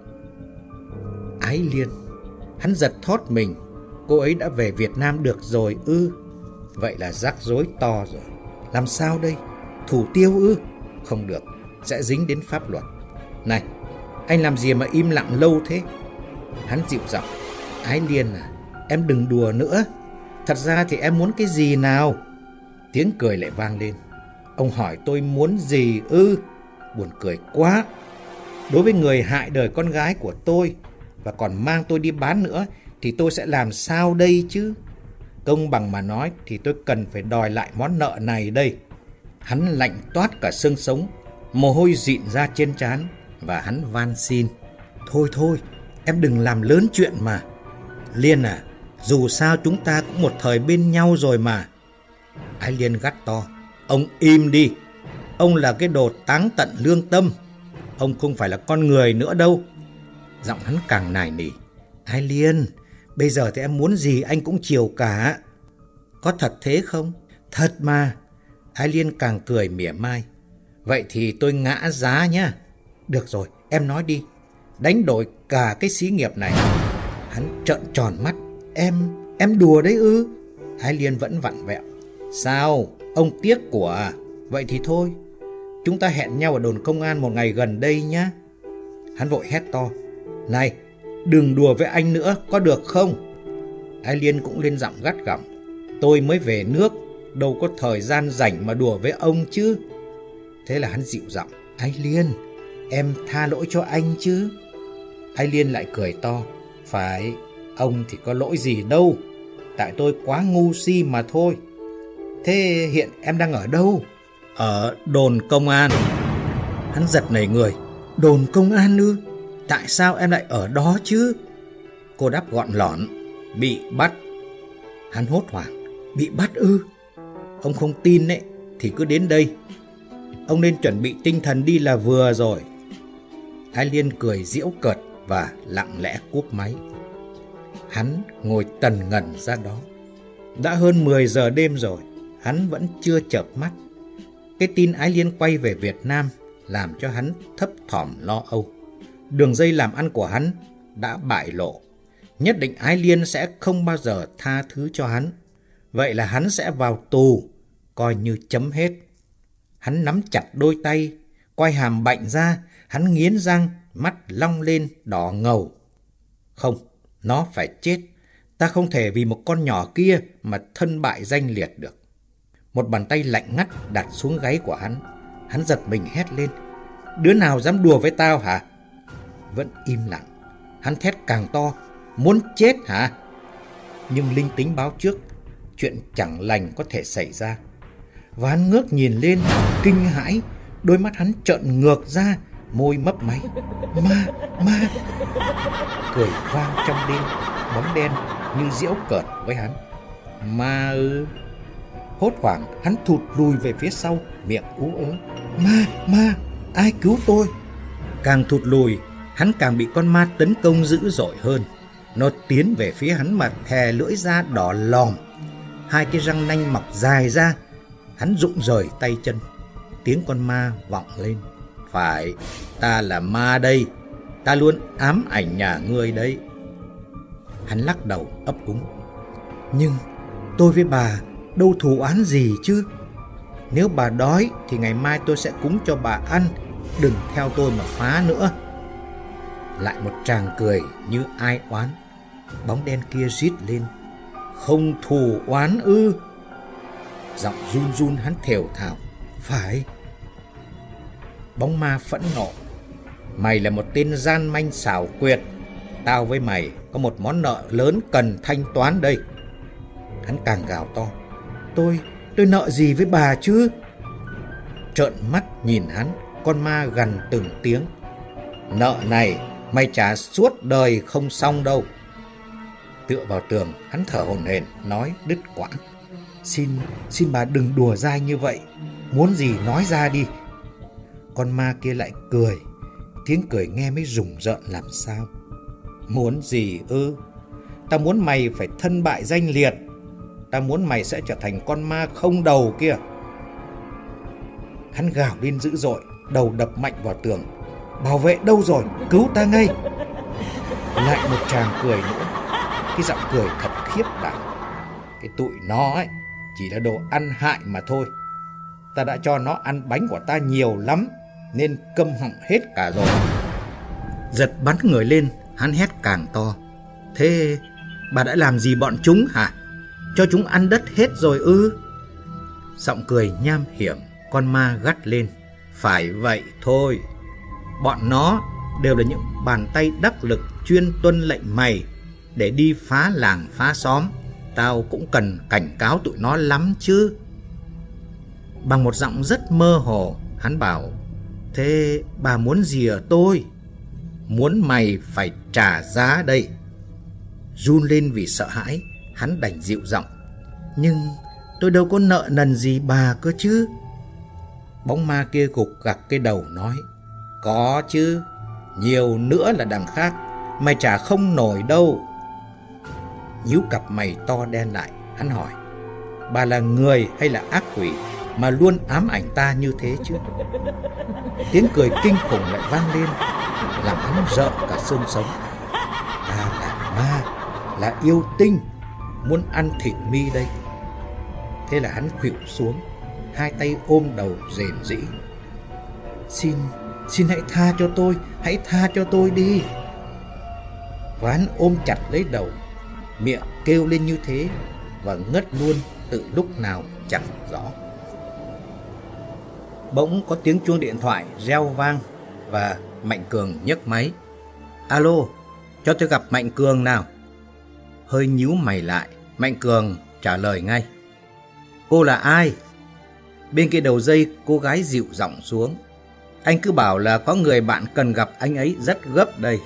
Ái Liên. Hắn giật thót mình. Cô ấy đã về Việt Nam được rồi ư? Vậy là rắc rối to rồi. Làm sao đây? Thủ tiêu ư? Không được, sẽ dính đến pháp luật. Này, anh làm gì mà im lặng lâu thế? Hắn dịu giọng. Ái Liên à, em đừng đùa nữa. Thật ra thì em muốn cái gì nào? Tiếng cười lại vang lên. Ông hỏi tôi muốn gì ư? Buồn cười quá. Đối với người hại đời con gái của tôi và còn mang tôi đi bán nữa thì tôi sẽ làm sao đây chứ? Công bằng mà nói thì tôi cần phải đòi lại món nợ này đây. Hắn lạnh toát cả xương sống, mồ hôi rịn ra trên trán và hắn van xin. Thôi thôi, em đừng làm lớn chuyện mà. Liên à, dù sao chúng ta cũng một thời bên nhau rồi mà. Ái Liên gắt to. Ông im đi. Ông là cái đồ táng tận lương tâm. Ông không phải là con người nữa đâu. Giọng hắn càng nài nỉ. Ái Liên, bây giờ thì em muốn gì anh cũng chiều cả. Có thật thế không? Thật mà. Ái Liên càng cười mỉa mai. Vậy thì tôi ngã giá nhá. Được rồi, em nói đi. Đánh đổi cả cái xí nghiệp này. Hắn trợn tròn mắt. Em, em đùa đấy ư? Ái Liên vẫn vặn vẹo. Sao? Ông tiếc của à? Vậy thì thôi. Chúng ta hẹn nhau ở đồn công an một ngày gần đây nhá. Hắn vội hét to. Này, đừng đùa với anh nữa, có được không? Ái Liên cũng lên giọng gắt gỏng. Tôi mới về nước, đâu có thời gian rảnh mà đùa với ông chứ. Thế là hắn dịu giọng. Ái Liên, em tha lỗi cho anh chứ. Ái Liên lại cười to. Phải, ông thì có lỗi gì đâu. Tại tôi quá ngu si mà thôi. Thế hiện em đang ở đâu? Ở đồn công an. Hắn giật nảy người. Đồn công an ư? Tại sao em lại ở đó chứ? Cô đáp gọn lỏn. Bị bắt. Hắn hốt hoảng. Bị bắt ư? Ông không tin ấy thì cứ đến đây. Ông nên chuẩn bị tinh thần đi là vừa rồi. Ái Liên cười giễu cợt và lặng lẽ cúp máy. Hắn ngồi tần ngần ra đó. Đã hơn mười giờ đêm rồi, hắn vẫn chưa chợp mắt. Cái tin Ái Liên quay về Việt Nam làm cho hắn thấp thỏm lo âu. Đường dây làm ăn của hắn đã bại lộ. Nhất định Ái Liên sẽ không bao giờ tha thứ cho hắn. Vậy là hắn sẽ vào tù, coi như chấm hết. Hắn nắm chặt đôi tay, quay hàm bạnh ra, hắn nghiến răng, mắt long lên đỏ ngầu. Không, nó phải chết. Ta không thể vì một con nhỏ kia mà thân bại danh liệt được. Một bàn tay lạnh ngắt đặt xuống gáy của hắn. Hắn giật mình hét lên. Đứa nào dám đùa với tao hả? Vẫn im lặng. Hắn thét càng to. Muốn chết hả? Nhưng linh tính báo trước chuyện chẳng lành có thể xảy ra. Và hắn ngước nhìn lên, kinh hãi. Đôi mắt hắn trợn ngược ra, môi mấp máy. Ma, ma. Cười vang trong đêm, bóng đen như giễu cợt với hắn. Ma ư? Hốt hoảng, hắn thụt lùi về phía sau, miệng ú ớ. Ma, ma, ai cứu tôi? Càng thụt lùi, hắn càng bị con ma tấn công dữ dội hơn. Nó tiến về phía hắn mà thè lưỡi ra đỏ lòm. Hai cái răng nanh mọc dài ra. Hắn rụng rời tay chân. Tiếng con ma vọng lên. Phải, ta là ma đây. Ta luôn ám ảnh nhà ngươi đấy. Hắn lắc đầu ấp úng. Nhưng tôi với bà đâu thù oán gì chứ. Nếu bà đói thì ngày mai tôi sẽ cúng cho bà ăn. Đừng theo tôi mà phá nữa. Lại một tràng cười như ai oán. Bóng đen kia rít lên. Không thù oán ư? Giọng run run hắn thều thào. Phải. Bóng ma phẫn nộ. Mày là một tên gian manh xảo quyệt. Tao với mày có một món nợ lớn cần thanh toán đây. Hắn càng gào to. Tôi, tôi nợ gì với bà chứ? Trợn mắt nhìn hắn, con ma gằn từng tiếng. Nợ này mày trả suốt đời không xong đâu. Tựa vào tường, hắn thở hổn hển nói đứt quãng. Xin, xin bà đừng đùa dai như vậy. Muốn gì nói ra đi. Con ma kia lại cười. Tiếng cười nghe mới rùng rợn làm sao. Muốn gì ư? Ta muốn mày phải thân bại danh liệt. Ta muốn mày sẽ trở thành con ma không đầu kia. Hắn gào lên dữ dội, đầu đập mạnh vào tường. Bảo vệ đâu rồi? Cứu ta ngay! Lại một tràng cười nữa. Cái giọng cười thật khiếp đảm. Cái tụi nó ấy chỉ là đồ ăn hại mà thôi. Ta đã cho nó ăn bánh của ta nhiều lắm, nên câm họng hết cả rồi. Giật bắn người lên, hắn hét càng to. Thế bà đã làm gì bọn chúng hả? Cho chúng ăn đất hết rồi ư? Giọng cười nham hiểm, con ma gắt lên. Phải vậy thôi. Bọn nó đều là những bàn tay đắc lực chuyên tuân lệnh mày để đi phá làng phá xóm. Tao cũng cần cảnh cáo tụi nó lắm chứ. Bằng một giọng rất mơ hồ, hắn bảo. Thế bà muốn gì ở tôi? Muốn mày phải trả giá đây. Run lên vì sợ hãi, hắn đành dịu giọng. Nhưng tôi đâu có nợ nần gì bà cơ chứ. Bóng ma kia gục gặc cái đầu nói. Có chứ, nhiều nữa là đằng khác. Mày trả không nổi đâu. Nhíu cặp mày to đen lại, hắn hỏi. Bà là người hay là ác quỷ mà luôn ám ảnh ta như thế chứ? Tiếng cười kinh khủng lại vang lên, làm hắn rợn cả xương sống. Ta là ma, là yêu tinh, muốn ăn thịt mi đây. Thế là hắn khuỵu xuống, hai tay ôm đầu rền rĩ. Xin, xin hãy tha cho tôi, hãy tha cho tôi đi. Và hắn ôm chặt lấy đầu, miệng kêu lên như thế và ngất luôn từ lúc nào chẳng rõ. Bỗng có tiếng chuông điện thoại reo vang và Mạnh Cường nhấc máy. Alo, cho tôi gặp Mạnh Cường nào. Hơi nhíu mày lại, Mạnh Cường trả lời ngay. Cô là ai? Bên kia đầu dây cô gái dịu giọng xuống. Anh cứ bảo là có người bạn cần gặp anh ấy rất gấp đây.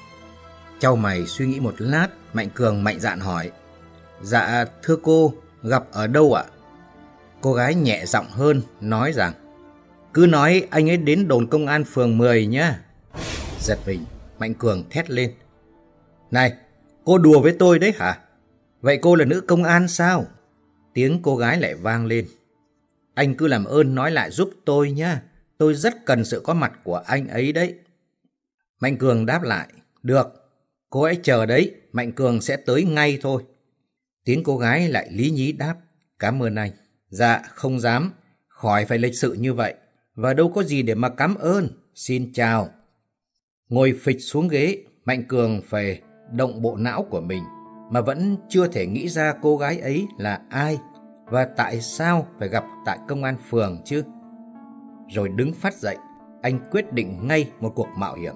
Chau mày suy nghĩ một lát, Mạnh Cường mạnh dạn hỏi. Dạ thưa cô, gặp ở đâu ạ? Cô gái nhẹ giọng hơn, nói rằng. Cứ nói anh ấy đến đồn công an phường mười nhá. Giật mình, Mạnh Cường thét lên. Này, cô đùa với tôi đấy hả? Vậy cô là nữ công an sao? Tiếng cô gái lại vang lên. Anh cứ làm ơn nói lại giúp tôi nhá. Tôi rất cần sự có mặt của anh ấy đấy. Mạnh Cường đáp lại. Được, cô hãy chờ đấy, Mạnh Cường sẽ tới ngay thôi. Tiếng cô gái lại lý nhí đáp. Cảm ơn anh. Dạ, không dám. Khỏi phải lịch sự như vậy. Và đâu có gì để mà cảm ơn. Xin chào. Ngồi phịch xuống ghế, Mạnh Cường phải động bộ não của mình mà vẫn chưa thể nghĩ ra cô gái ấy là ai và tại sao phải gặp tại công an phường chứ. Rồi đứng phát dậy, anh quyết định ngay một cuộc mạo hiểm.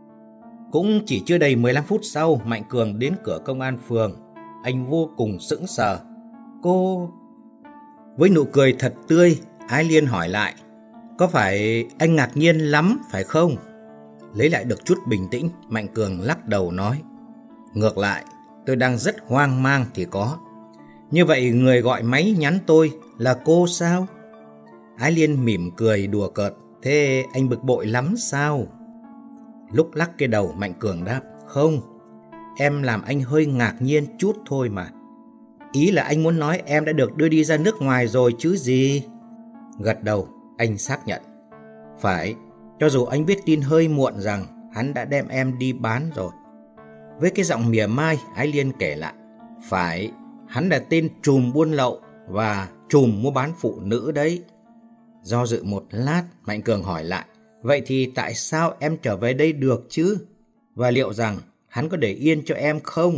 Cũng chỉ chưa đầy mười lăm phút sau, Mạnh Cường đến cửa công an phường. Anh vô cùng sững sờ. Cô... Với nụ cười thật tươi, Ái Liên hỏi lại. Có phải anh ngạc nhiên lắm phải không? Lấy lại được chút bình tĩnh, Mạnh Cường lắc đầu nói. Ngược lại, tôi đang rất hoang mang thì có. Như vậy người gọi máy nhắn tôi là cô sao? Ái Liên mỉm cười đùa cợt. Thế anh bực bội lắm sao? Lúc lắc cái đầu, Mạnh Cường đáp. Không, em làm anh hơi ngạc nhiên chút thôi mà. Ý là anh muốn nói em đã được đưa đi ra nước ngoài rồi chứ gì? Gật đầu, anh xác nhận. Phải, cho dù anh biết tin hơi muộn rằng hắn đã đem em đi bán rồi. Với cái giọng mỉa mai, Ái Liên kể lại. Phải, hắn là tên trùm buôn lậu và trùm mua bán phụ nữ đấy. Do dự một lát, Mạnh Cường hỏi lại. Vậy thì tại sao em trở về đây được chứ? Và liệu rằng hắn có để yên cho em không?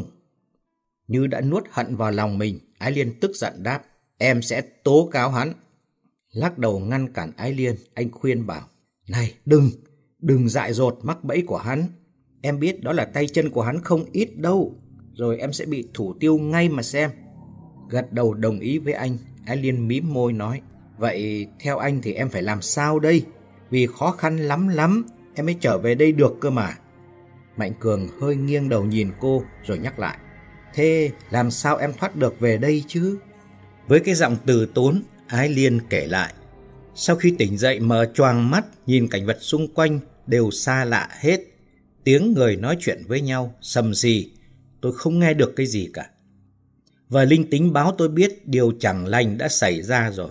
Như đã nuốt hận vào lòng mình, Ái Liên tức giận đáp. Em sẽ tố cáo hắn. Lắc đầu ngăn cản Ái Liên, anh khuyên bảo. Này, đừng, đừng dại dột mắc bẫy của hắn. Em biết đó là tay chân của hắn không ít đâu. Rồi em sẽ bị thủ tiêu ngay mà xem. Gật đầu đồng ý với anh, Ái Liên mím môi nói. Vậy theo anh thì em phải làm sao đây? Vì khó khăn lắm lắm, em mới trở về đây được cơ mà. Mạnh Cường hơi nghiêng đầu nhìn cô rồi nhắc lại. Thế làm sao em thoát được về đây chứ? Với cái giọng từ tốn, Ái Liên kể lại. Sau khi tỉnh dậy mở choàng mắt, nhìn cảnh vật xung quanh đều xa lạ hết. Tiếng người nói chuyện với nhau sầm sì. tôi không nghe được cái gì cả. Và linh tính báo tôi biết điều chẳng lành đã xảy ra rồi.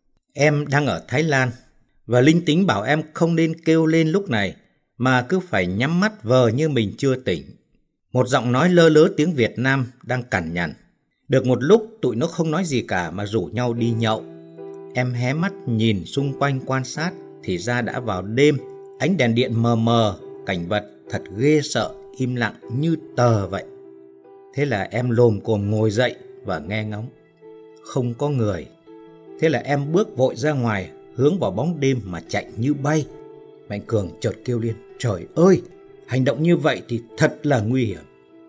Em đang ở Thái Lan, và linh tính bảo em không nên kêu lên lúc này, mà cứ phải nhắm mắt vờ như mình chưa tỉnh. Một giọng nói lơ lớ tiếng Việt Nam đang cằn nhằn. Được một lúc tụi nó không nói gì cả mà rủ nhau đi nhậu. Em hé mắt nhìn xung quanh quan sát, thì ra đã vào đêm, ánh đèn điện mờ mờ, cảnh vật thật ghê sợ, im lặng như tờ vậy. Thế là em lồm cồm ngồi dậy và nghe ngóng. Không có người. Thế là em bước vội ra ngoài, hướng vào bóng đêm mà chạy như bay. Mạnh Cường chợt kêu lên: trời ơi, hành động như vậy thì thật là nguy hiểm.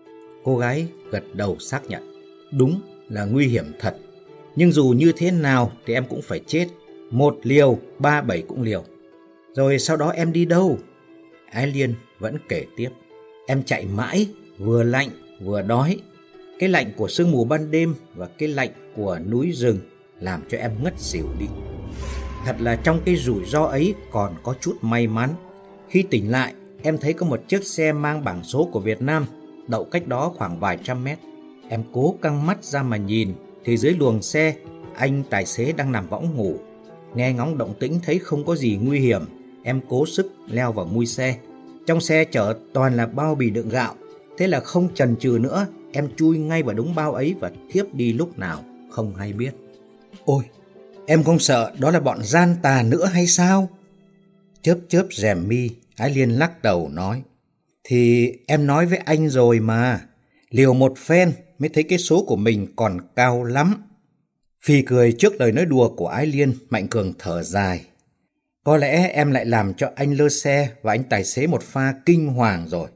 Cô gái gật đầu xác nhận: đúng là nguy hiểm thật. Nhưng dù như thế nào thì em cũng phải chết. Một liều, ba bảy cũng liều. Rồi sau đó em đi đâu? Ái Liên vẫn kể tiếp: em chạy mãi, vừa lạnh vừa đói. Cái lạnh của sương mù ban đêm và cái lạnh của núi rừng làm cho em ngất xỉu đi. Thật là trong cái rủi ro ấy còn có chút may mắn. Khi tỉnh lại, em thấy có một chiếc xe mang bảng số của Việt Nam đậu cách đó khoảng vài trăm mét. Em cố căng mắt ra mà nhìn, thì dưới luồng xe, anh tài xế đang nằm võng ngủ. Nghe ngóng động tĩnh thấy không có gì nguy hiểm, em cố sức leo vào mui xe. Trong xe chở toàn là bao bì đựng gạo. Thế là không chần chừ nữa, em chui ngay vào đống bao ấy và thiếp đi lúc nào không hay biết. Ôi, em không sợ đó là bọn gian tà nữa hay sao? Chớp chớp rèm mi, Ái Liên lắc đầu nói: thì em nói với anh rồi mà, liều một phen mới thấy cái số của mình còn cao lắm. Phì cười trước lời nói đùa của Ái Liên, Mạnh Cường thở dài. Có lẽ em lại làm cho anh lơ xe và anh tài xế một pha kinh hoàng rồi.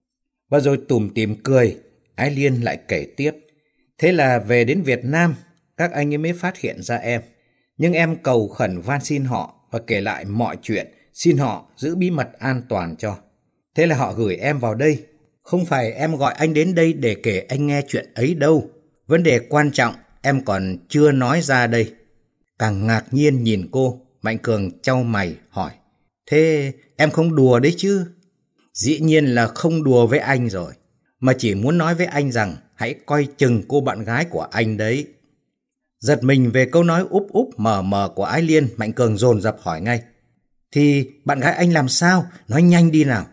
Và rồi tủm tỉm cười, Ái Liên lại kể tiếp: thế là về đến Việt Nam, các anh ấy mới phát hiện ra em. Nhưng em cầu khẩn van xin họ và kể lại mọi chuyện, xin họ giữ bí mật an toàn cho. Thế là họ gửi em vào đây. Không phải em gọi anh đến đây để kể anh nghe chuyện ấy đâu. Vấn đề quan trọng em còn chưa nói ra đây. Càng ngạc nhiên nhìn cô, Mạnh Cường chau mày hỏi: thế em không đùa đấy chứ? Dĩ nhiên là không đùa với anh rồi, mà chỉ muốn nói với anh rằng hãy coi chừng cô bạn gái của anh đấy. Giật mình về câu nói úp úp mờ mờ của Ái Liên, Mạnh Cường dồn dập hỏi ngay: thì bạn gái anh làm sao? Nói nhanh đi nào.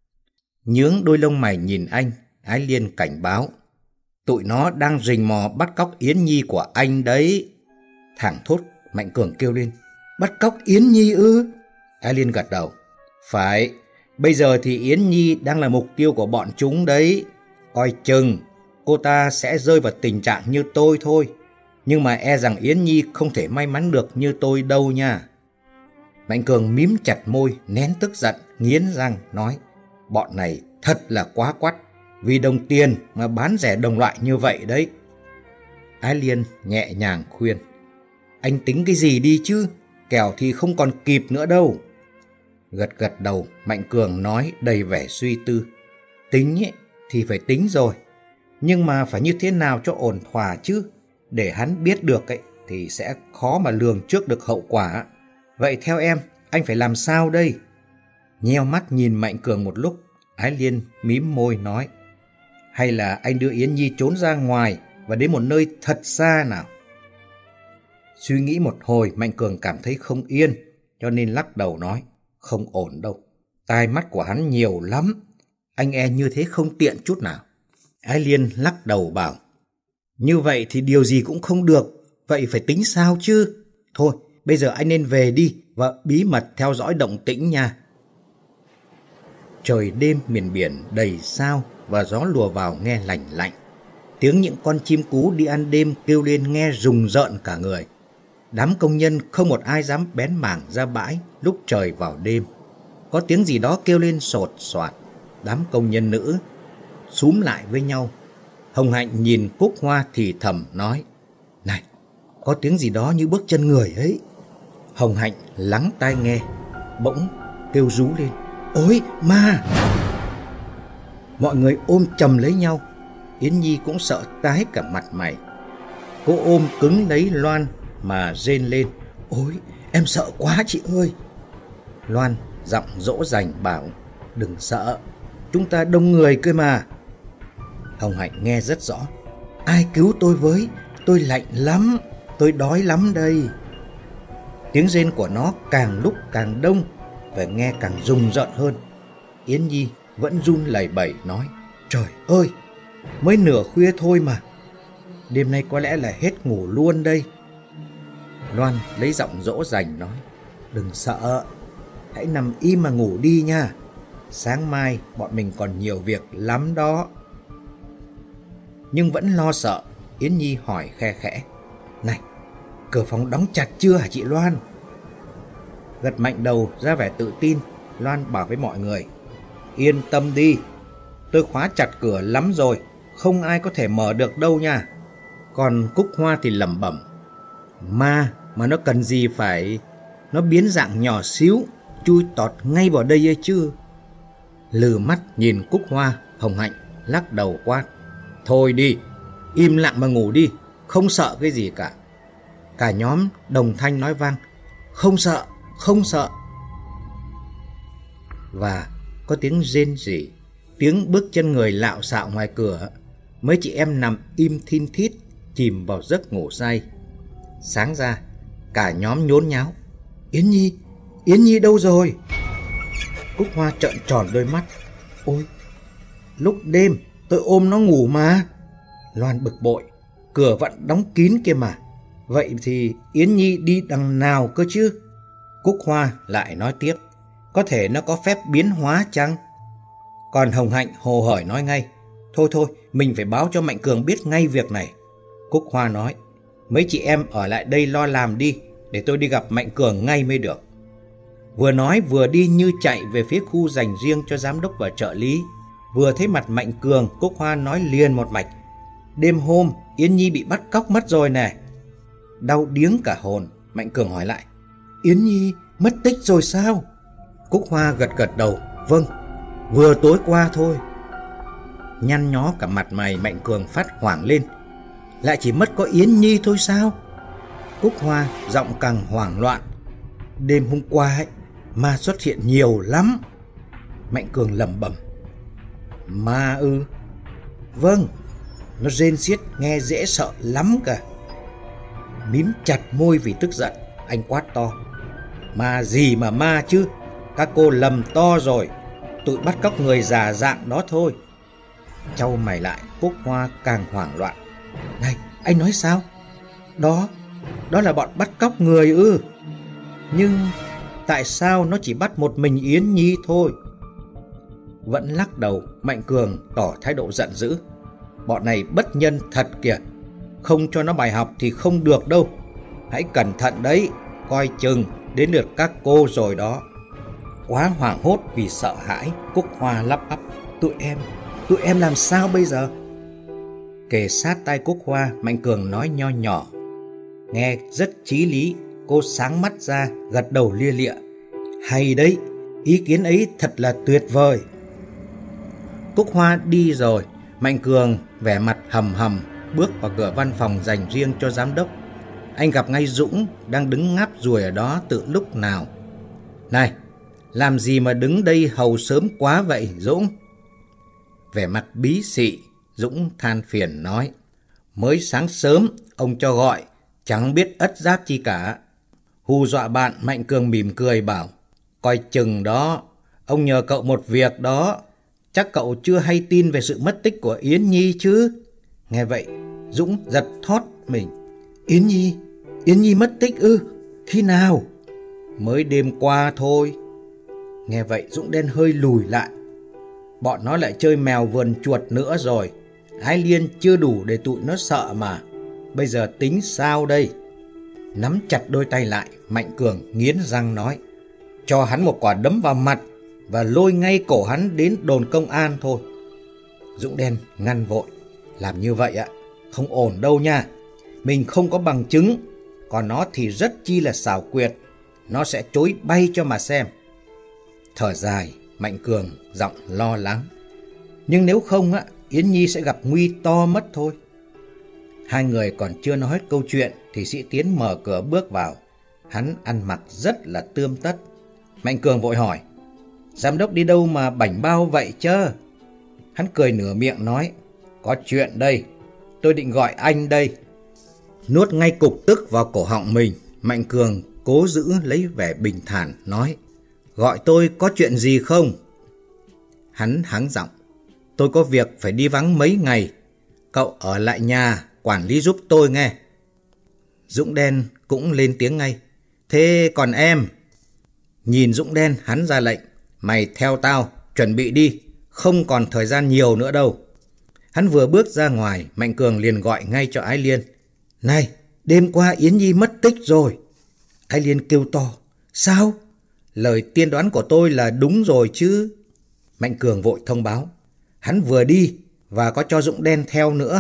Nhướng đôi lông mày nhìn anh, Ái Liên cảnh báo: tụi nó đang rình mò bắt cóc Yến Nhi của anh đấy. Thảng thốt, Mạnh Cường kêu lên: bắt cóc Yến Nhi ư? Ái Liên gật đầu: phải, bây giờ thì Yến Nhi đang là mục tiêu của bọn chúng đấy. Coi chừng, cô ta sẽ rơi vào tình trạng như tôi thôi. Nhưng mà e rằng Yến Nhi không thể may mắn được như tôi đâu nha. Mạnh Cường mím chặt môi, nén tức giận, nghiến răng nói: bọn này thật là quá quắt, vì đồng tiền mà bán rẻ đồng loại như vậy đấy. Ái Liên nhẹ nhàng khuyên: anh tính cái gì đi chứ, kẻo thì không còn kịp nữa đâu. Gật gật đầu, Mạnh Cường nói đầy vẻ suy tư: tính ấy, thì phải tính rồi, nhưng mà phải như thế nào cho ổn thỏa chứ. Để hắn biết được ấy, thì sẽ khó mà lường trước được hậu quả. Vậy theo em, anh phải làm sao đây? Nheo mắt nhìn Mạnh Cường một lúc, Ái Liên mím môi nói: hay là anh đưa Yến Nhi trốn ra ngoài và đến một nơi thật xa nào. Suy nghĩ một hồi, Mạnh Cường cảm thấy không yên, cho nên lắc đầu nói: không ổn đâu, tai mắt của hắn nhiều lắm, anh e như thế không tiện chút nào. Ái Liên lắc đầu bảo: như vậy thì điều gì cũng không được, vậy phải tính sao chứ? Thôi, bây giờ anh nên về đi và bí mật theo dõi động tĩnh nha. Trời đêm miền biển đầy sao và gió lùa vào nghe lành lạnh. Tiếng những con chim cú đi ăn đêm kêu lên nghe rùng rợn cả người. Đám công nhân không một ai dám bén mảng ra bãi lúc trời vào đêm. Có tiếng gì đó kêu lên sột soạt. Đám công nhân nữ xúm lại với nhau. Hồng Hạnh nhìn Cúc Hoa thì thầm nói: này, có tiếng gì đó như bước chân người ấy. Hồng Hạnh lắng tai nghe, bỗng kêu rú lên: ôi ma! Mọi người ôm chầm lấy nhau. Yến Nhi cũng sợ tái cả mặt mày. Cô ôm cứng lấy Loan mà rên lên: ôi em sợ quá chị ơi. Loan giọng dỗ dành bảo: đừng sợ, chúng ta đông người cơ mà. Hồng Hạnh nghe rất rõ. Ai cứu tôi với, tôi lạnh lắm, tôi đói lắm đây. Tiếng rên của nó càng lúc càng đông và nghe càng rùng rợn hơn. Yến Nhi vẫn run lẩy bẩy nói, trời ơi, mới nửa khuya thôi mà, đêm nay có lẽ là hết ngủ luôn đây. Loan lấy giọng dỗ dành nói, đừng sợ, hãy nằm im mà ngủ đi nha. Sáng mai bọn mình còn nhiều việc lắm đó. Nhưng vẫn lo sợ, Yến Nhi hỏi khe khẽ, này, cửa phòng đóng chặt chưa hả chị Loan? Gật mạnh đầu ra vẻ tự tin, Loan bảo với mọi người, yên tâm đi, tôi khóa chặt cửa lắm rồi, không ai có thể mở được đâu nha. Còn Cúc Hoa thì lẩm bẩm, ma mà nó cần gì phải, nó biến dạng nhỏ xíu, chui tọt ngay vào đây ấy chứ. Lừ mắt nhìn Cúc Hoa, Hồng Hạnh lắc đầu quát, thôi đi, im lặng mà ngủ đi, không sợ cái gì cả. Cả nhóm đồng thanh nói vang, không sợ, không sợ. Và có tiếng rên rỉ, tiếng bước chân người lạo xạo ngoài cửa. Mấy chị em nằm im thin thít, chìm vào giấc ngủ say. Sáng ra, cả nhóm nhốn nháo, Yến Nhi, Yến Nhi đâu rồi? Cúc Hoa trợn tròn đôi mắt, ôi, lúc đêm tôi ôm nó ngủ mà. Loan bực bội, cửa vẫn đóng kín kia mà, vậy thì Yến Nhi đi đằng nào cơ chứ? Cúc Hoa lại nói tiếp, có thể nó có phép biến hóa chăng? Còn Hồng Hạnh hồ hởi nói ngay, thôi thôi, mình phải báo cho Mạnh Cường biết ngay việc này. Cúc Hoa nói, mấy chị em ở lại đây lo làm đi, để tôi đi gặp Mạnh Cường ngay mới được. Vừa nói vừa đi như chạy về phía khu dành riêng cho giám đốc và trợ lý. Vừa thấy mặt Mạnh Cường, Cúc Hoa nói liền một mạch, đêm hôm Yến Nhi bị bắt cóc mất rồi nè. Đau điếng cả hồn, Mạnh Cường hỏi lại, Yến Nhi mất tích rồi sao? Cúc Hoa gật gật đầu, vâng, vừa tối qua thôi. Nhăn nhó cả mặt mày, Mạnh Cường phát hoảng lên, lại chỉ mất có Yến Nhi thôi sao? Cúc Hoa giọng càng hoảng loạn, đêm hôm qua ấy, ma xuất hiện nhiều lắm. Mạnh Cường lẩm bẩm, ma ư? Vâng, nó rên xiết nghe dễ sợ lắm cả. Mím chặt môi vì tức giận, anh quát to, ma gì mà ma chứ, các cô lầm to rồi, tụi bắt cóc người già dạng đó thôi. Chau mày lại, Cúc Hoa càng hoảng loạn, này, anh nói sao? Đó, đó là bọn bắt cóc người ư? Nhưng tại sao nó chỉ bắt một mình Yến Nhi thôi? Vẫn lắc đầu, Mạnh Cường tỏ thái độ giận dữ, bọn này bất nhân thật kìa, không cho nó bài học thì không được đâu. Hãy cẩn thận đấy, coi chừng đến lượt các cô rồi đó. Quá hoảng hốt vì sợ hãi, Cúc Hoa lắp bắp, tụi em, tụi em làm sao bây giờ? Kề sát tai Cúc Hoa, Mạnh Cường nói nho nhỏ, nghe rất chí lý. Cô sáng mắt ra, gật đầu lia lịa, hay đấy, ý kiến ấy thật là tuyệt vời. Cúc Hoa đi rồi, Mạnh Cường vẻ mặt hầm hầm bước vào cửa văn phòng dành riêng cho giám đốc. Anh gặp ngay Dũng đang đứng ngáp ruồi ở đó từ lúc nào. Này, làm gì mà đứng đây hầu sớm quá vậy Dũng? Vẻ mặt bí xị, Dũng than phiền nói, mới sáng sớm ông cho gọi, chẳng biết ất giáp chi cả. Hù dọa bạn, Mạnh Cường mỉm cười bảo, coi chừng đó, ông nhờ cậu một việc đó, chắc cậu chưa hay tin về sự mất tích của Yến Nhi chứ? Nghe vậy, Dũng giật thót mình, Yến Nhi, Yến Nhi mất tích ư? Khi nào? Mới đêm qua thôi. Nghe vậy, Dũng đen hơi lùi lại, bọn nó lại chơi mèo vườn chuột nữa rồi, Ái Liên chưa đủ để tụi nó sợ mà, bây giờ tính sao đây? Nắm chặt đôi tay lại, Mạnh Cường nghiến răng nói, cho hắn một quả đấm vào mặt và lôi ngay cổ hắn đến đồn công an thôi. Dũng đen ngăn vội, làm như vậy ạ, không ổn đâu nha. Mình không có bằng chứng, còn nó thì rất chi là xảo quyệt, nó sẽ chối bay cho mà xem. Thở dài, Mạnh Cường giọng lo lắng, nhưng nếu không á, Yến Nhi sẽ gặp nguy to mất thôi. Hai người còn chưa nói hết câu chuyện thì Sĩ Tiến mở cửa bước vào. Hắn ăn mặc rất là tươm tất. Mạnh Cường vội hỏi, giám đốc đi đâu mà bảnh bao vậy chớ? Hắn cười nửa miệng nói, có chuyện đây. Tôi định gọi anh đây. Nuốt ngay cục tức vào cổ họng mình, Mạnh Cường cố giữ lấy vẻ bình thản nói: Gọi tôi có chuyện gì không? Hắn hắng giọng: Tôi có việc phải đi vắng mấy ngày. Cậu ở lại nhà quản lý giúp tôi nghe. Dũng Đen cũng lên tiếng ngay: Thế còn em? Nhìn Dũng Đen, hắn ra lệnh: Mày theo tao, chuẩn bị đi, không còn thời gian nhiều nữa đâu. Hắn vừa bước ra ngoài, Mạnh Cường liền gọi ngay cho Ái Liên: Này, đêm qua Yến Nhi mất tích rồi. Ái Liên kêu to: Sao? Lời tiên đoán của tôi là đúng rồi chứ? Mạnh Cường vội thông báo: Hắn vừa đi và có cho Dũng Đen theo nữa.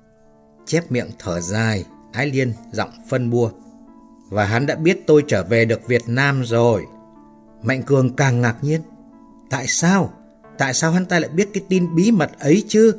Chép miệng thở dài, Ái Liên giọng phân bua: Và hắn đã biết tôi trở về được Việt Nam rồi. Mạnh Cường càng ngạc nhiên: Tại sao? Tại sao hắn ta lại biết cái tin bí mật ấy chứ?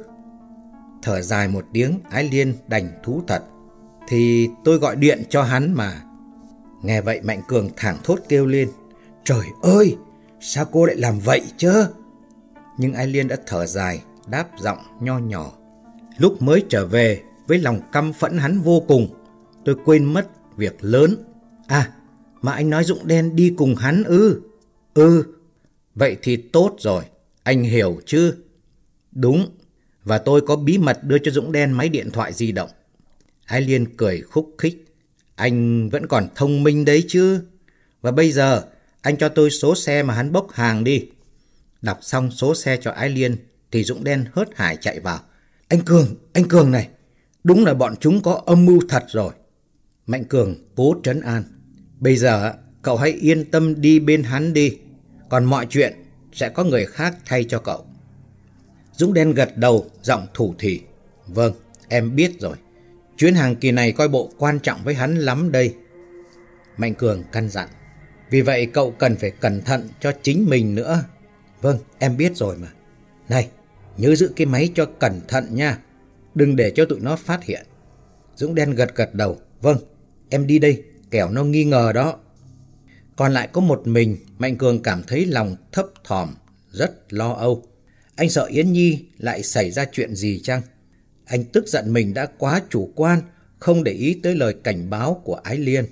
Thở dài một tiếng, Ái Liên đành thú thật: Thì tôi gọi điện cho hắn mà. Nghe vậy Mạnh Cường thảng thốt kêu lên: Trời ơi, sao cô lại làm vậy chứ? Nhưng Ái Liên đã thở dài, đáp giọng nho nhỏ: Lúc mới trở về, với lòng căm phẫn hắn vô cùng, tôi quên mất việc lớn. À, mà anh nói Dũng Đen đi cùng hắn ư? Ừ, vậy thì tốt rồi, anh hiểu chứ? Đúng, và tôi có bí mật đưa cho Dũng Đen máy điện thoại di động. Ái Liên cười khúc khích: Anh vẫn còn thông minh đấy chứ. Và bây giờ anh cho tôi số xe mà hắn bốc hàng đi. Đọc xong số xe cho Ái Liên thì Dũng Đen hớt hải chạy vào: Anh Cường, anh Cường này, đúng là bọn chúng có âm mưu thật rồi. Mạnh Cường cố trấn an: Bây giờ cậu hãy yên tâm đi bên hắn đi, còn mọi chuyện sẽ có người khác thay cho cậu. Dũng Đen gật đầu, giọng thủ thỉ: Vâng, em biết rồi. Chuyến hàng kỳ này coi bộ quan trọng với hắn lắm đây. Mạnh Cường căn dặn: Vì vậy cậu cần phải cẩn thận cho chính mình nữa. Vâng, em biết rồi mà. Này, nhớ giữ cái máy cho cẩn thận nha, đừng để cho tụi nó phát hiện. Dũng Đen gật gật đầu: Vâng, em đi đây, kẻo nó nghi ngờ đó. Còn lại có một mình, Mạnh Cường cảm thấy lòng thấp thỏm, rất lo âu. Anh sợ Yến Nhi lại xảy ra chuyện gì chăng? Anh tức giận mình đã quá chủ quan, không để ý tới lời cảnh báo của Ái Liên.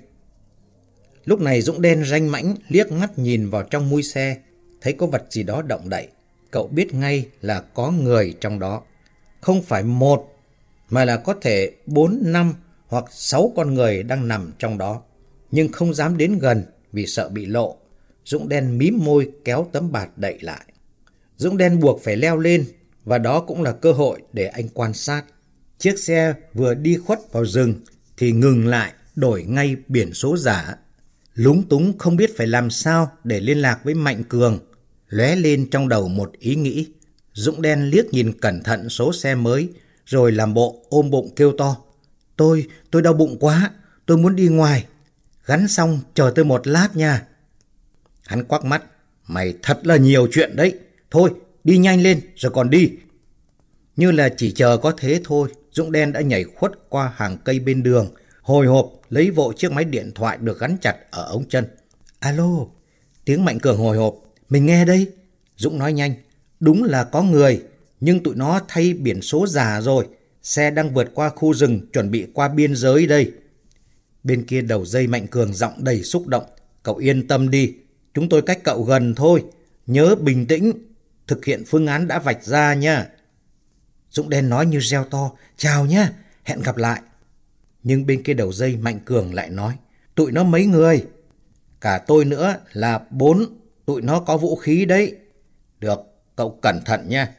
Lúc này Dũng Đen ranh mãnh liếc mắt nhìn vào trong mui xe, thấy có vật gì đó động đậy. Cậu biết ngay là có người trong đó. Không phải một, mà là có thể bốn, năm hoặc sáu con người đang nằm trong đó. Nhưng không dám đến gần vì sợ bị lộ. Dũng Đen mím môi kéo tấm bạt đậy lại. Dũng Đen buộc phải leo lên, và đó cũng là cơ hội để anh quan sát. Chiếc xe vừa đi khuất vào rừng thì ngừng lại, đổi ngay biển số giả. Lúng túng không biết phải làm sao để liên lạc với Mạnh Cường, lóe lên trong đầu một ý nghĩ. Dũng Đen liếc nhìn cẩn thận số xe mới, rồi làm bộ ôm bụng kêu to: Tôi, tôi đau bụng quá, tôi muốn đi ngoài. Gắn xong chờ tôi một lát nha. Hắn quắc mắt: Mày thật là nhiều chuyện đấy. Thôi, đi nhanh lên rồi còn đi. Như là chỉ chờ có thế thôi, Dũng Đen đã nhảy khuất qua hàng cây bên đường, hồi hộp lấy vội chiếc máy điện thoại được gắn chặt ở ống chân. Alo, tiếng Mạnh Cường hồi hộp: Mình nghe đây. Dũng nói nhanh: Đúng là có người, nhưng tụi nó thay biển số giả rồi. Xe đang vượt qua khu rừng, chuẩn bị qua biên giới đây. Bên kia đầu dây Mạnh Cường giọng đầy xúc động: Cậu yên tâm đi, chúng tôi cách cậu gần thôi. Nhớ bình tĩnh, thực hiện phương án đã vạch ra nha. Dũng Đen nói như reo to: Chào nhá, hẹn gặp lại. Nhưng bên kia đầu dây Mạnh Cường lại nói: Tụi nó mấy người? Cả tôi nữa là bốn, tụi nó có vũ khí đấy. Được, cậu cẩn thận nha.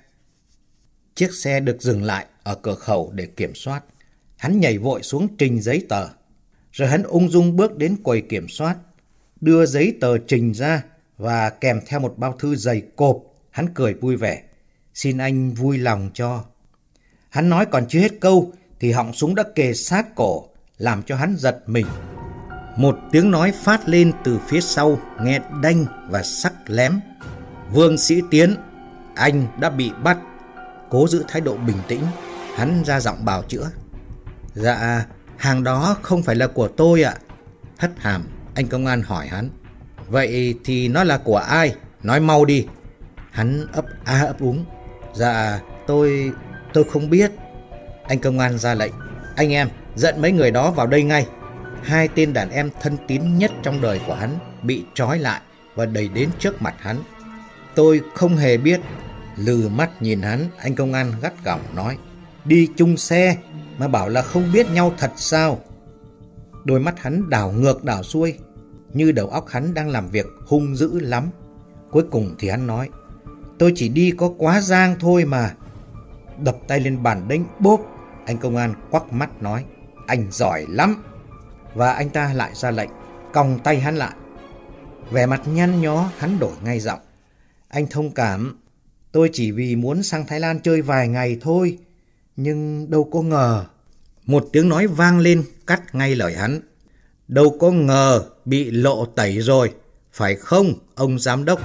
Chiếc xe được dừng lại ở cửa khẩu để kiểm soát. Hắn nhảy vội xuống trình giấy tờ. Rồi hắn ung dung bước đến quầy kiểm soát, đưa giấy tờ trình ra và kèm theo một bao thư dày cộp. Hắn cười vui vẻ: Xin anh vui lòng cho. Hắn nói còn chưa hết câu thì họng súng đã kề sát cổ, làm cho hắn giật mình. Một tiếng nói phát lên từ phía sau, nghe đanh và sắc lém: Vương Sĩ Tiến, anh đã bị bắt. Cố giữ thái độ bình tĩnh, hắn ra giọng bào chữa: Dạ, hàng đó không phải là của tôi ạ. Hất hàm, anh công an hỏi hắn: Vậy thì nó là của ai? Nói mau đi. Hắn ấp a ấp úng: Dạ, tôi... Tôi không biết. Anh công an ra lệnh. Anh em, dẫn mấy người đó vào đây ngay. Hai tên đàn em thân tín nhất trong đời của hắn bị trói lại và đẩy đến trước mặt hắn. Tôi không hề biết. Lừ mắt nhìn hắn, anh công an gắt gỏng nói: Đi chung xe mà bảo là không biết nhau thật sao? Đôi mắt hắn đảo ngược đảo xuôi, như đầu óc hắn đang làm việc hung dữ lắm. Cuối cùng thì hắn nói: Tôi chỉ đi có quá giang thôi mà. Đập tay lên bàn đánh bốp. Anh công an quắc mắt nói: Anh giỏi lắm. Và anh ta lại ra lệnh còng tay hắn lại. Vẻ mặt nhăn nhó, hắn đổi ngay giọng: Anh thông cảm, tôi chỉ vì muốn sang Thái Lan chơi vài ngày thôi. Nhưng đâu có ngờ. Một tiếng nói vang lên cắt ngay lời hắn: Đâu có ngờ bị lộ tẩy rồi, phải không ông giám đốc?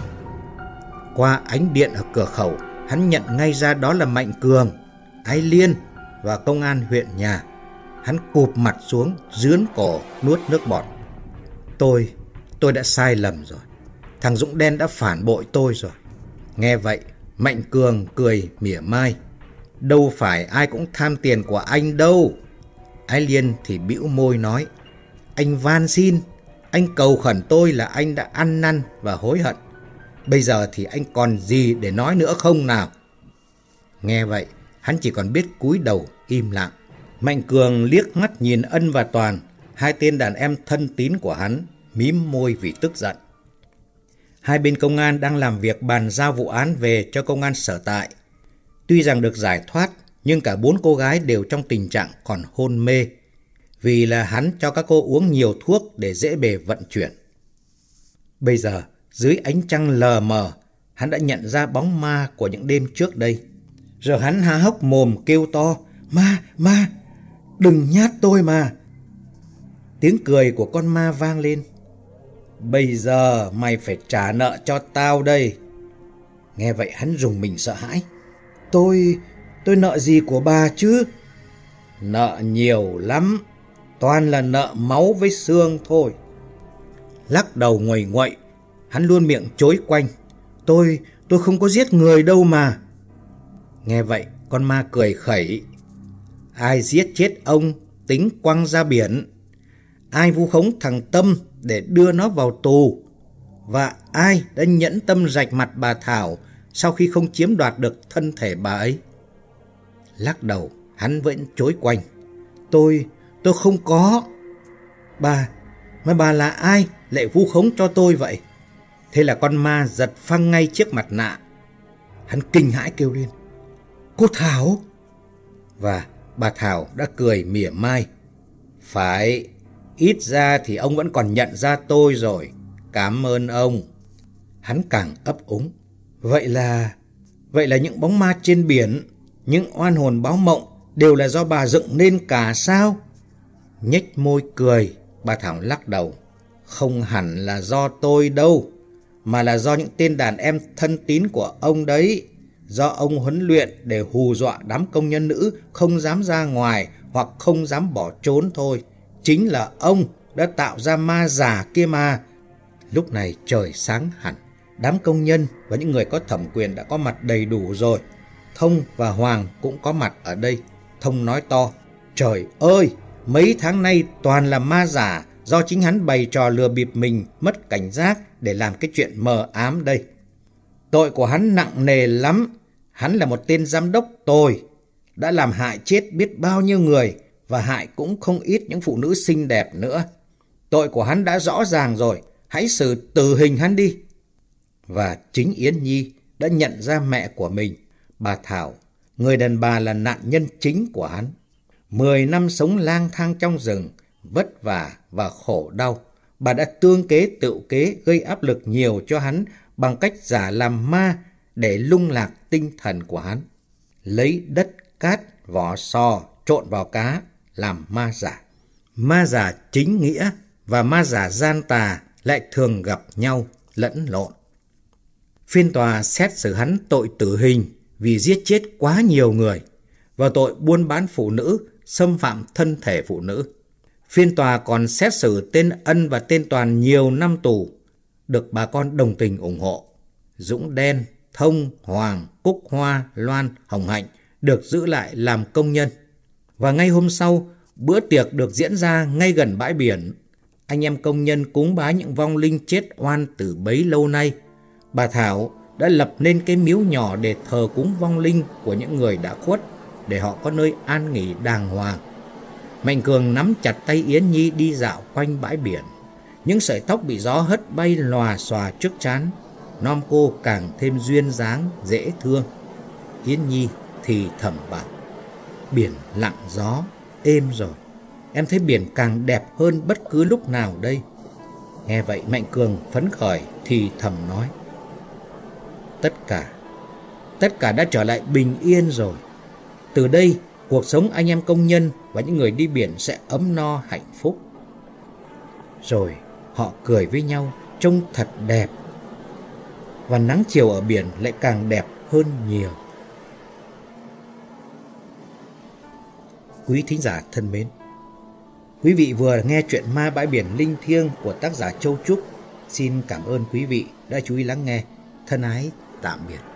Qua ánh điện ở cửa khẩu, hắn nhận ngay ra đó là Mạnh Cường, Ái Liên và công an huyện nhà. Hắn cụp mặt xuống, rướn cổ, nuốt nước bọt. Tôi, tôi đã sai lầm rồi. Thằng Dũng đen đã phản bội tôi rồi. Nghe vậy, Mạnh Cường cười mỉa mai: Đâu phải ai cũng tham tiền của anh đâu. Ái Liên thì bĩu môi nói: Anh van xin, anh cầu khẩn tôi là anh đã ăn năn và hối hận. Bây giờ thì anh còn gì để nói nữa không nào? Nghe vậy, hắn chỉ còn biết cúi đầu im lặng. Mạnh Cường liếc mắt nhìn Ân và Toàn, hai tên đàn em thân tín của hắn, mím môi vì tức giận. Hai bên công an đang làm việc bàn giao vụ án về cho công an sở tại. Tuy rằng được giải thoát, nhưng cả bốn cô gái đều trong tình trạng còn hôn mê, vì là hắn cho các cô uống nhiều thuốc để dễ bề vận chuyển. Bây giờ, dưới ánh trăng lờ mờ, hắn đã nhận ra bóng ma của những đêm trước đây. Rồi hắn há hốc mồm kêu to: Ma, ma, đừng nhát tôi mà. Tiếng cười của con ma vang lên: Bây giờ mày phải trả nợ cho tao đây. Nghe vậy hắn rùng mình sợ hãi. Tôi, tôi nợ gì của bà chứ? Nợ nhiều lắm, toàn là nợ máu với xương thôi. Lắc đầu nguầy nguậy, hắn luôn miệng chối quanh: Tôi, tôi không có giết người đâu mà. Nghe vậy, con ma cười khẩy: Ai giết chết ông, tính quăng ra biển. Ai vu khống thằng Tâm để đưa nó vào tù. Và ai đã nhẫn tâm rạch mặt bà Thảo sau khi không chiếm đoạt được thân thể bà ấy. Lắc đầu, hắn vẫn chối quanh: Tôi, tôi không có. Bà, mà bà là ai lại vu khống cho tôi vậy? Thế là con ma giật phăng ngay chiếc mặt nạ. Hắn kinh hãi kêu lên: Cô Thảo! Và bà Thảo đã cười mỉa mai: Phải, ít ra thì ông vẫn còn nhận ra tôi rồi. Cảm ơn ông. Hắn càng ấp úng: Vậy là... Vậy là những bóng ma trên biển, những oan hồn báo mộng đều là do bà dựng nên cả sao? Nhếch môi cười, bà Thảo lắc đầu: Không hẳn là do tôi đâu, mà là do những tên đàn em thân tín của ông đấy. Do ông huấn luyện để hù dọa đám công nhân nữ không dám ra ngoài hoặc không dám bỏ trốn thôi. Chính là ông đã tạo ra ma giả kia mà. Lúc này trời sáng hẳn. Đám công nhân và những người có thẩm quyền đã có mặt đầy đủ rồi. Thông và Hoàng cũng có mặt ở đây. Thông nói to: Trời ơi, mấy tháng nay toàn là ma giả, do chính hắn bày trò lừa bịp mình mất cảnh giác để làm cái chuyện mờ ám đây. Tội của hắn nặng nề lắm. Hắn là một tên giám đốc tồi, đã làm hại chết biết bao nhiêu người và hại cũng không ít những phụ nữ xinh đẹp nữa. Tội của hắn đã rõ ràng rồi, hãy xử tử hình hắn đi. Và chính Yến Nhi đã nhận ra mẹ của mình, bà Thảo, người đàn bà là nạn nhân chính của hắn. Mười năm sống lang thang trong rừng, vất vả và khổ đau, bà đã tương kế tự kế gây áp lực nhiều cho hắn bằng cách giả làm ma để lung lạc tinh thần của hắn. Lấy đất, cát, vỏ sò trộn vào cá làm ma giả. Ma giả chính nghĩa và ma giả gian tà lại thường gặp nhau lẫn lộn. Phiên tòa xét xử hắn tội tử hình vì giết chết quá nhiều người và tội buôn bán phụ nữ, xâm phạm thân thể phụ nữ. Phiên tòa còn xét xử tên Ân và tên Toàn nhiều năm tù, được bà con đồng tình ủng hộ. Dũng Đen, Thông, Hoàng, Cúc Hoa, Loan, Hồng Hạnh được giữ lại làm công nhân. Và ngay hôm sau, bữa tiệc được diễn ra ngay gần bãi biển. Anh em công nhân cúng bái những vong linh chết oan từ bấy lâu nay. Bà Thảo đã lập nên cái miếu nhỏ để thờ cúng vong linh của những người đã khuất, để họ có nơi an nghỉ đàng hoàng. Mạnh Cường nắm chặt tay Yến Nhi đi dạo quanh bãi biển. Những sợi tóc bị gió hất bay lòa xòa trước trán. Nom cô càng thêm duyên dáng dễ thương. Yến Nhi thì thầm bảo: biển lặng gió, êm rồi. Em thấy biển càng đẹp hơn bất cứ lúc nào đây. Nghe vậy Mạnh Cường phấn khởi thì thầm nói: Tất cả, tất cả đã trở lại bình yên rồi. Từ đây, cuộc sống anh em công nhân và những người đi biển sẽ ấm no hạnh phúc. Rồi họ cười với nhau trông thật đẹp. Và nắng chiều ở biển lại càng đẹp hơn nhiều. Quý thính giả thân mến, quý vị vừa nghe chuyện Ma Bãi Biển Linh Thiêng của tác giả Châu Trúc. Xin cảm ơn quý vị đã chú ý lắng nghe. Thân ái, tạm biệt.